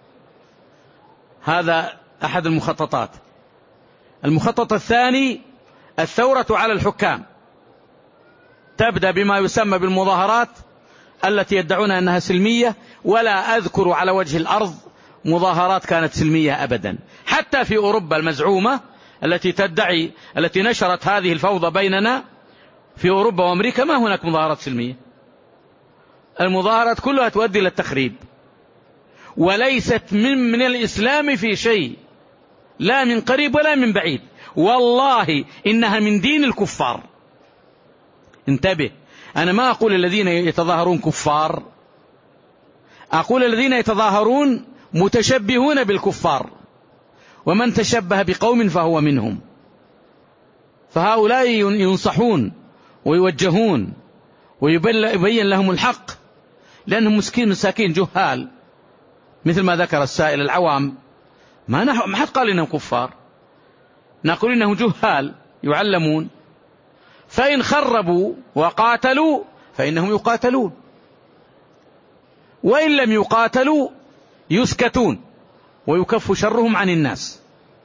هذا أحد المخططات. المخطط الثاني الثورة على الحكام، تبدأ بما يسمى بالمظاهرات التي يدعون أنها سلمية، ولا أذكر على وجه الأرض مظاهرات كانت سلمية أبدا. حتى في أوروبا المزعومة التي نشرت هذه الفوضى بيننا في أوروبا وأمريكا ما هناك مظاهرات سلمية. المظاهرات كلها تؤدي إلى التخريب، وليست من الإسلام في شيء، لا من قريب ولا من بعيد. والله إنها من دين الكفار. انتبه، أنا ما أقول الذين يتظاهرون كفار، أقول الذين يتظاهرون متشبهون بالكفار، ومن تشبه بقوم فهو منهم. فهؤلاء ينصحون ويوجهون ويبين لهم الحق، لأنهم مساكين جهال مثل ما ذكر السائل. العوام ما حد قال إنهم كفار، نقول إنهم جهال يعلمون، فإن خربوا وقاتلوا فإنهم يقاتلون، وإن لم يقاتلوا يسكتون ويكف شرهم عن الناس.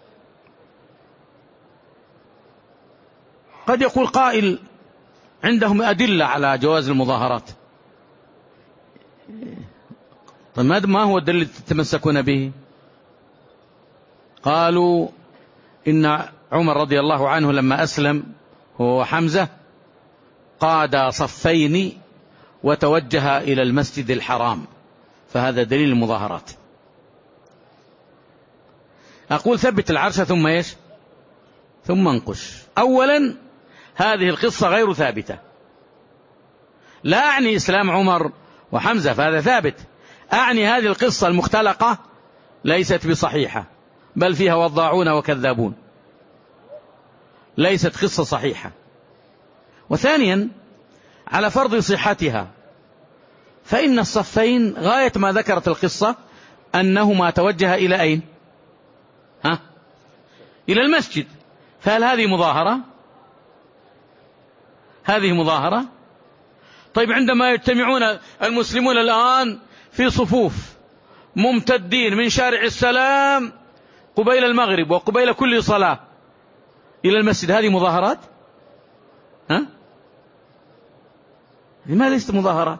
قد يقول قائل عندهم أدلة على جواز المظاهرات. طيب ما هو الدليل الذي تتمسكون به؟ قالوا إن عمر رضي الله عنه لما أسلم هو وحمزة قاد صفين وتوجه إلى المسجد الحرام، فهذا دليل المظاهرات. أقول ثبت العرش ثم إيش؟ ثم انقش. أولا هذه القصة غير ثابتة، لا أعني إسلام عمر وحمزة فهذا ثابت، أعني هذه القصة المختلقة ليست بصحيحة، بل فيها وضاعون وكذابون، ليست قصة صحيحة. وثانيا على فرض صحتها فإن الصفين غاية ما ذكرت القصة أنهما توجه إلى أين؟ إلى المسجد. فهل هذه مظاهرة؟ هذه مظاهرة؟ طيب عندما يجتمعون المسلمون الآن في صفوف ممتدين من شارع السلام قبيل المغرب وقبيل كل صلاة إلى المسجد، هذه مظاهرات؟ لماذا ليست مظاهرات؟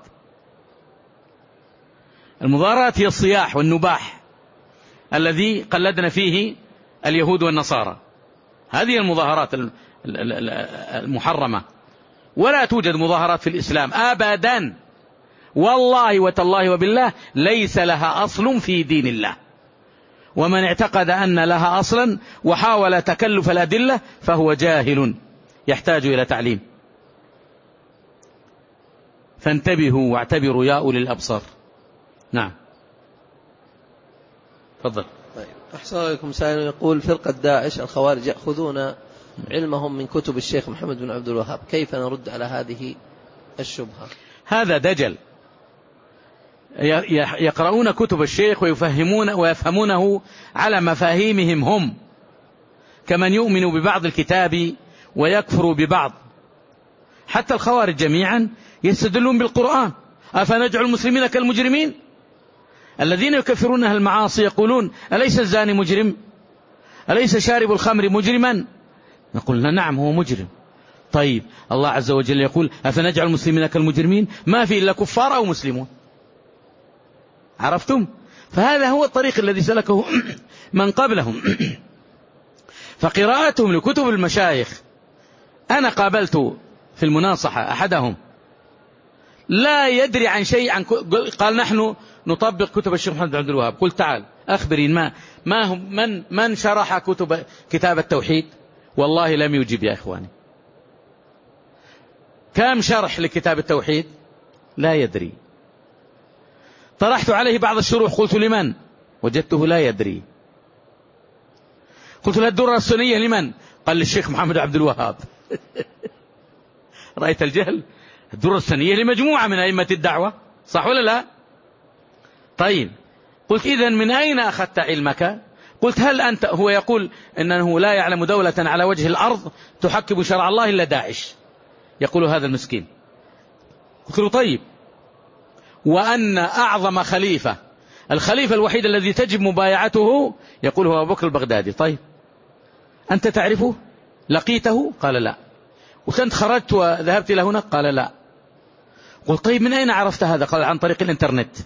المظاهرات هي الصياح والنباح الذي قلدنا فيه اليهود والنصارى، هذه المظاهرات المحرمة، ولا توجد مظاهرات في الإسلام أبدا، والله وتالله وبالله ليس لها أصل في دين الله. ومن اعتقد أن لها أصلا وحاول تكلف الأدلة فهو جاهل يحتاج إلى تعليم. فانتبهوا واعتبروا يا أولي الأبصار. نعم تفضل. طيب. أحسن عليكم. سائل يقول فرقة داعش الخوارج يأخذون علمهم من كتب الشيخ محمد بن عبد الوهاب، كيف نرد على هذه الشبهة؟ هذا دجل. يقرؤون كتب الشيخ ويفهمونه على مفاهيمهم هم، كمن يؤمن ببعض الكتاب ويكفر ببعض. حتى الخوارج جميعا يستدلون بالقرآن. أفنجعل المسلمين كالمجرمين؟ الذين يكفرون أهل المعاصي يقولون أليس الزاني مجرم؟ أليس شارب الخمر مجرما؟ نقول نعم هو مجرم. طيب الله عز وجل يقول أفنجعل المسلمين كالمجرمين؟ ما في إلا كفار أو مسلمون. عرفتم؟ فهذا هو الطريق الذي سلكه من قبلهم. فقراءتهم لكتب المشايخ، أنا قابلت في المناصحة أحدهم لا يدري عن شيء قال نحن نطبق كتب الشيخ محمد بن عبد الوهاب. قلت تعال أخبرين ما هم من شرح كتاب التوحيد؟ والله لم يجب يا إخواني. كم شرح لكتاب التوحيد؟ لا يدري. طرحت عليه بعض الشروح قلت لمن؟ وجدته لا يدري. قلت له الدرة السنية لمن؟ قال للشيخ محمد عبد الوهاب. رأيت الجهل؟ الدرة السنية لمجموعة من أئمة الدعوة، صح ولا لا؟ طيب قلت إذن من أين أخذت علمك؟ قلت هل أنت، هو يقول إنه لا يعلم دولة على وجه الأرض تحكم شرع الله إلا داعش، يقول هذا المسكين. قلت له طيب، وأن أعظم خليفة، الخليفة الوحيد الذي تجب مبايعته، يقول هو أبو بكر البغدادي. طيب أنت تعرفه؟ لقيته؟ قال لا. وكنت خرجت وذهبت إلى هناك؟ قال لا. قلت طيب من أين عرفت هذا؟ قال عن طريق الإنترنت.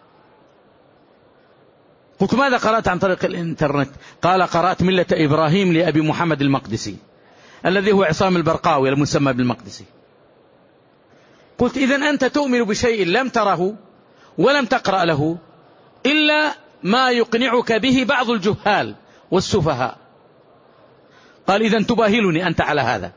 قلت ماذا قرأت عن طريق الإنترنت؟ قال قرأت ملة إبراهيم لأبي محمد المقدسي الذي هو عصام البرقاوي المسمى بالمقدسي. قلت إذن أنت تؤمن بشيء لم تره ولم تقرأ له إلا ما يقنعك به بعض الجهال والسفهاء. قال إذن تباهلني أنت على هذا.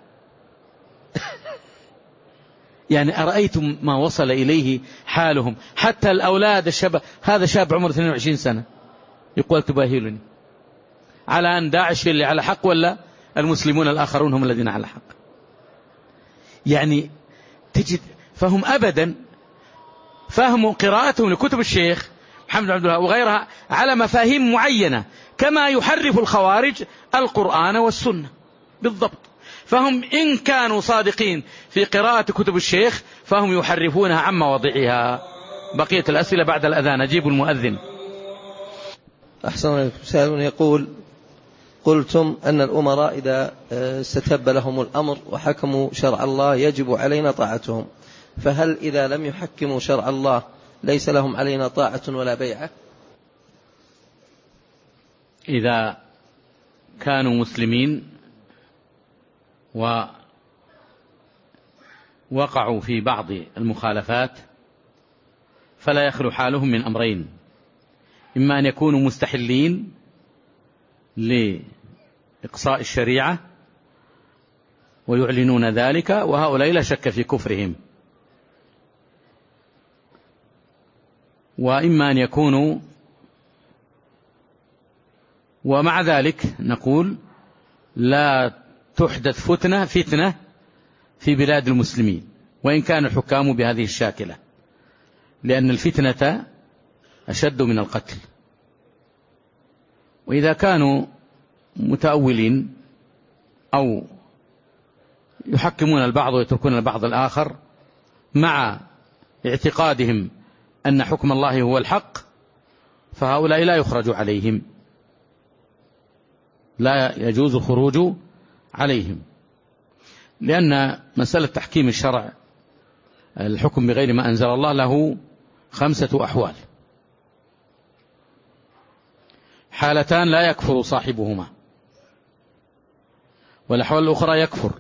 يعني أرأيتم ما وصل إليه حالهم؟ حتى الأولاد الشباب، هذا شاب عمره 22 سنة يقول تباهلني على أن داعش اللي على حق ولا المسلمون الآخرون هم الذين على حق. يعني تجد فهم أبدا فهموا قراءتهم لكتب الشيخ محمد بن عبد الوهاب وغيرها على مفاهيم معينة، كما يحرف الخوارج القرآن والسنة بالضبط. فهم إن كانوا صادقين في قراءة كتب الشيخ فهم يحرفونها عن مواضعها. بقية الأسئلة بعد الأذان، أجيب المؤذن. أحسن عليكم. سائل يقول قلتم أن الأمراء إذا استتب لهم الأمر وحكموا شرع الله يجب علينا طاعتهم، فهل إذا لم يحكموا شرع الله ليس لهم علينا طاعة ولا بيعة؟ إذا كانوا مسلمين ووقعوا في بعض المخالفات فلا يخلو حالهم من أمرين: إما أن يكونوا مستحلين لإقصاء الشريعة ويعلنون ذلك، وهؤلاء لا شك في كفرهم، وإما أن يكونوا، ومع ذلك نقول لا تحدث فتنة في بلاد المسلمين وإن كان الحكام بهذه الشاكلة، لأن الفتنة أشد من القتل. وإذا كانوا متأولين أو يحكمون البعض ويتركون البعض الآخر مع اعتقادهم أن حكم الله هو الحق، فهؤلاء لا يخرج عليهم، لا يجوز الخروج عليهم، لأن مسألة تحكيم الشرع، الحكم بغير ما أنزل الله، له 5 أحوال: حالتان لا يكفر صاحبهما، والأحوال الأخرى يكفر.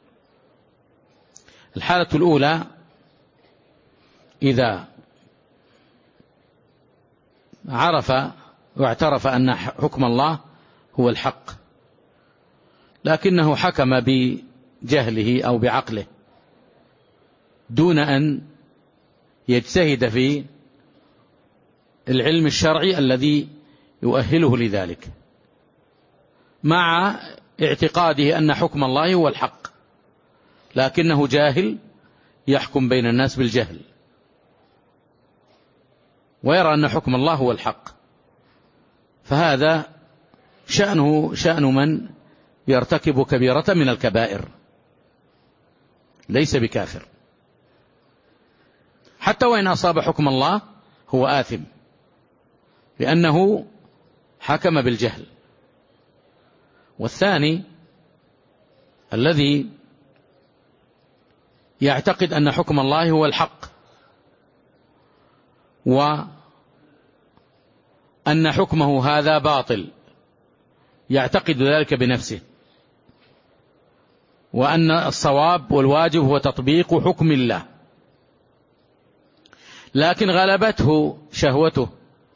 الحالة الأولى إذا عرف واعترف أن حكم الله هو الحق، لكنه حكم بجهله أو بعقله دون أن يجتهد في العلم الشرعي الذي يؤهله لذلك، مع اعتقاده أن حكم الله هو الحق، لكنه جاهل يحكم بين الناس بالجهل ويرى أن حكم الله هو الحق. فهذا شأن من يرتكب كبيرة من الكبائر، ليس بكافر، حتى وإن أصاب حكم الله هو آثم، لأنه حكم بالجهل. والثاني الذي يعتقد أن حكم الله هو الحق وأن حكمه هذا باطل، يعتقد ذلك بنفسه، وأن الصواب والواجب هو تطبيق حكم الله، لكن غلبته شهوته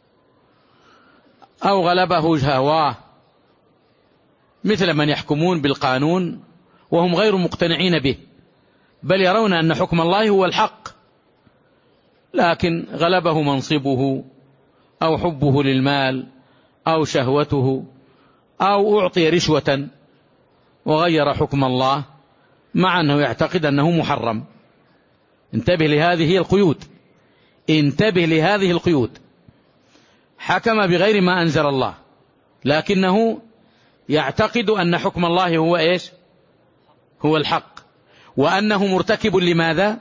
أو غلبه هواه، مثل من يحكمون بالقانون وهم غير مقتنعين به، بل يرون أن حكم الله هو الحق، لكن غلبه منصبه أو حبه للمال أو شهوته أو أعطي رشوة وغير حكم الله، مع أنه يعتقد أنه محرم. انتبه لهذه القيود، انتبه لهذه القيود. حكم بغير ما أنزل الله، لكنه يعتقد أن حكم الله هو إيش؟ هو الحق، وأنه مرتكب لماذا؟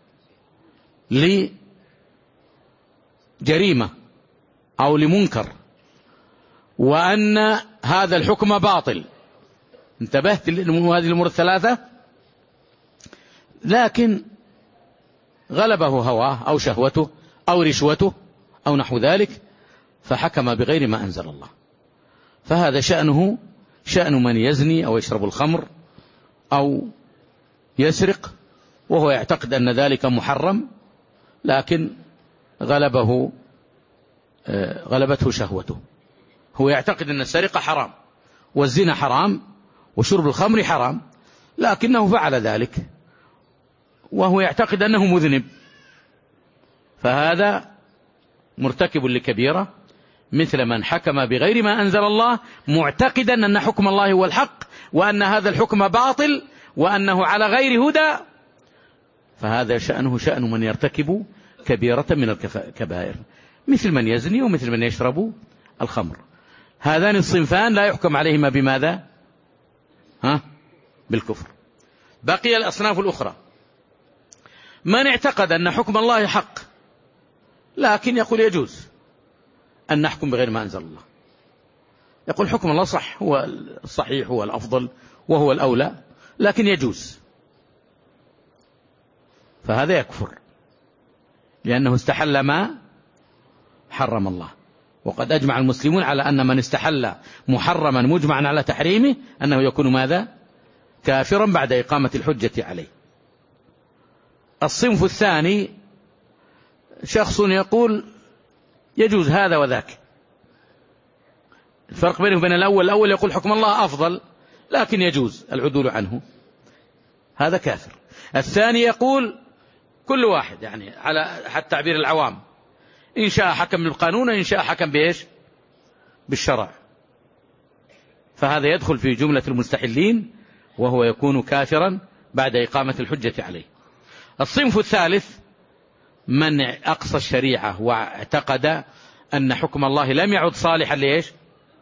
لجريمة أو لمنكر، وأن هذا الحكم باطل. انتبهت لهذه الأمور الثلاثة؟ لكن غلبه هواه أو شهوته أو رشوته أو نحو ذلك، فحكم بغير ما أنزل الله. فهذا شأنه شأن من يزني أو يشرب الخمر أو يسرق وهو يعتقد أن ذلك محرم، لكن غلبته شهوته. هو يعتقد أن السرقة حرام والزنا حرام وشرب الخمر حرام، لكنه فعل ذلك وهو يعتقد أنه مذنب، فهذا مرتكب لكبيرة، مثل من حكم بغير ما أنزل الله معتقدا أن حكم الله هو الحق وأن هذا الحكم باطل وأنه على غير هدى، فهذا شأنه شأن من يرتكب كبيرة من الكبائر، مثل من يزني ومثل من يشرب الخمر. هذان الصنفان لا يحكم عليهما بماذا؟ بالكفر. بقي الأصناف الأخرى، من اعتقد أن حكم الله حق لكن يقول يجوز أن نحكم بغير ما أنزل الله، يقول حكم الله صح، هو الصحيح، هو الأفضل وهو الأولى، لكن يجوز، فهذا يكفر لأنه استحل ما حرم الله. وقد أجمع المسلمون على أن من استحل محرما مجمعا على تحريمه أنه يكون ماذا؟ كافرا بعد إقامة الحجة عليه. الصنف الثاني شخص يقول يجوز هذا وذاك، الفرق بينه وبين الأول يقول حكم الله أفضل لكن يجوز العدول عنه، هذا كافر. الثاني يقول كل واحد، يعني على حتى تعبير العوام، إن شاء حكم بالقانون وإن شاء حكم بإيش؟ بالشرع، فهذا يدخل في جملة المستحلين وهو يكون كافرا بعد إقامة الحجة عليه. الصنف الثالث من أقصى الشريعة واعتقد أن حكم الله لم يعد صالحا لإيش؟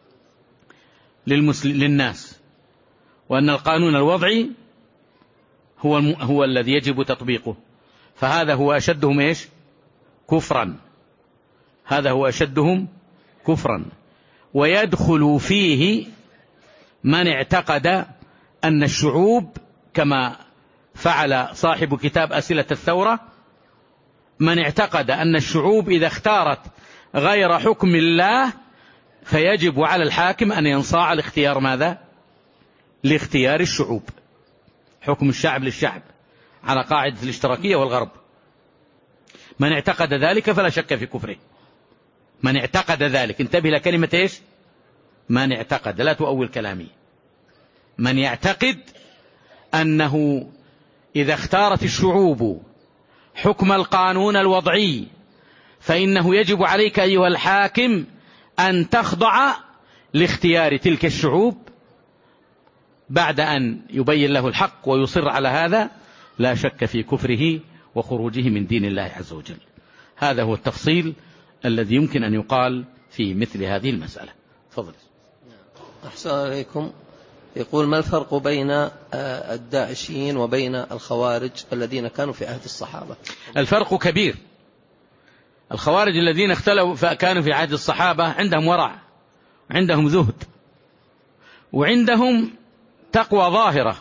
للناس، وأن القانون الوضعي هو الذي يجب تطبيقه، فهذا هو أشدهم إيش؟ كفرا، هذا هو أشدهم كفرا. ويدخل فيه من اعتقد أن الشعوب، كما فعل صاحب كتاب أسئلة الثورة، من اعتقد أن الشعوب إذا اختارت غير حكم الله فيجب على الحاكم أن ينصاع الاختيار ماذا؟ لاختيار الشعوب، حكم الشعب للشعب على قاعدة الاشتراكية والغرب. من اعتقد ذلك فلا شك في كفره، من اعتقد ذلك، انتبه لكلمة إيش؟ من اعتقد، لا تؤول كلامي. من يعتقد أنه إذا اختارت الشعوب حكم القانون الوضعي فإنه يجب عليك أيها الحاكم أن تخضع لاختيار تلك الشعوب بعد أن يبين له الحق ويصر على هذا، لا شك في كفره وخروجه من دين الله عز وجل. هذا هو التفصيل الذي يمكن أن يقال في مثل هذه المسألة. تفضل. أحسن عليكم. يقول: ما الفرق بين الداعشيين وبين الخوارج الذين كانوا في عهد الصحابة؟ الفرق كبير. الخوارج الذين اختلفوا كانوا في عهد الصحابة عندهم ورع، عندهم زهد، وعندهم تقوى ظاهرة،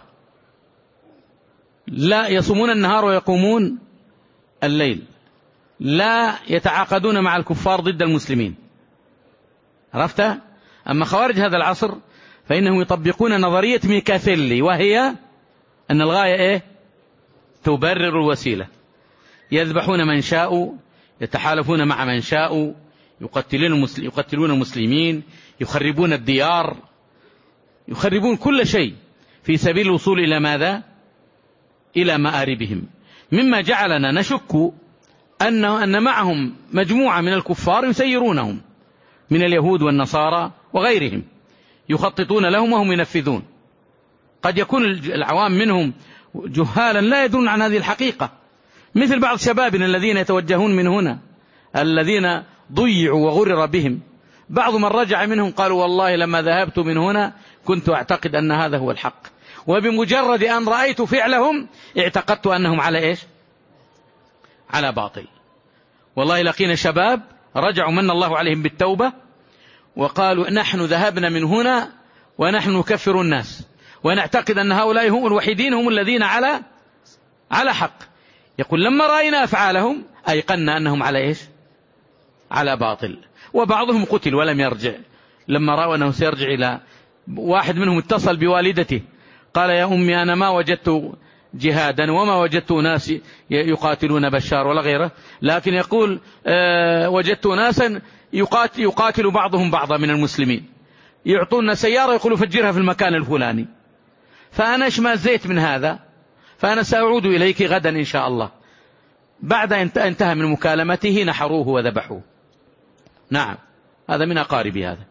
لا يصومون النهار ويقومون الليل، لا يتعاقدون مع الكفار ضد المسلمين. عرفت؟ أما خوارج هذا العصر فإنهم يطبقون نظرية ميكافيلي، وهي أن الغاية إيه؟ تبرر الوسيلة. يذبحون من شاءوا، يتحالفون مع من شاءوا، يقتلون المسلمين، يخربون الديار، يخربون كل شيء في سبيل الوصول إلى ماذا؟ إلى مآربهم، مما جعلنا نشك أن معهم مجموعة من الكفار يسيرونهم من اليهود والنصارى وغيرهم، يخططون لهم وهم ينفذون. قد يكون العوام منهم جهالا لا يدرون عن هذه الحقيقة، مثل بعض شبابنا الذين يتوجهون من هنا، الذين ضيعوا وغرر بهم. بعض من رجع منهم قالوا: والله لما ذهبت من هنا كنت أعتقد أن هذا هو الحق، وبمجرد أن رأيت فعلهم اعتقدت أنهم على إيش؟ على باطل. والله لقينا شباب رجعوا من الله عليهم بالتوبة وقالوا: نحن ذهبنا من هنا ونحن نكفر الناس ونعتقد أن هؤلاء هم الوحيدين، هم الذين على حق. يقول: لما رأينا أفعالهم أيقنا أنهم على إيش؟ على باطل. وبعضهم قتل ولم يرجع، لما رأوا أنه سيرجع إلى، واحد منهم اتصل بوالدته قال: يا أمي أنا ما وجدت جهادا وما وجدت ناس يقاتلون بشار ولا غيره، لكن يقول وجدت ناسا يقاتل بعضهم بعضا من المسلمين، يعطون سيارة يقولوا فجرها في المكان الفلاني، فأنا اشمأزيت من هذا، فأنا سأعود إليك غدا إن شاء الله. بعد أن انتهى من مكالمته نحروه وذبحوه. نعم، هذا من أقاربي هذا،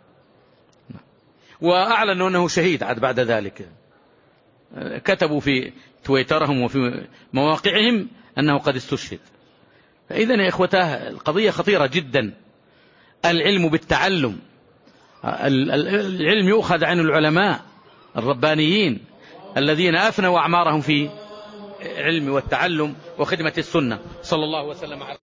وأعلنوا أنه شهيد عاد بعد ذلك، كتبوا في تويترهم وفي مواقعهم أنه قد استشهد. فإذا يا إخوتاه القضية خطيرة جدا. العلم بالتعلم، العلم يؤخذ عن العلماء الربانيين الذين أفنوا أعمارهم في علم والتعلم وخدمة السنة. صلى الله وسلم على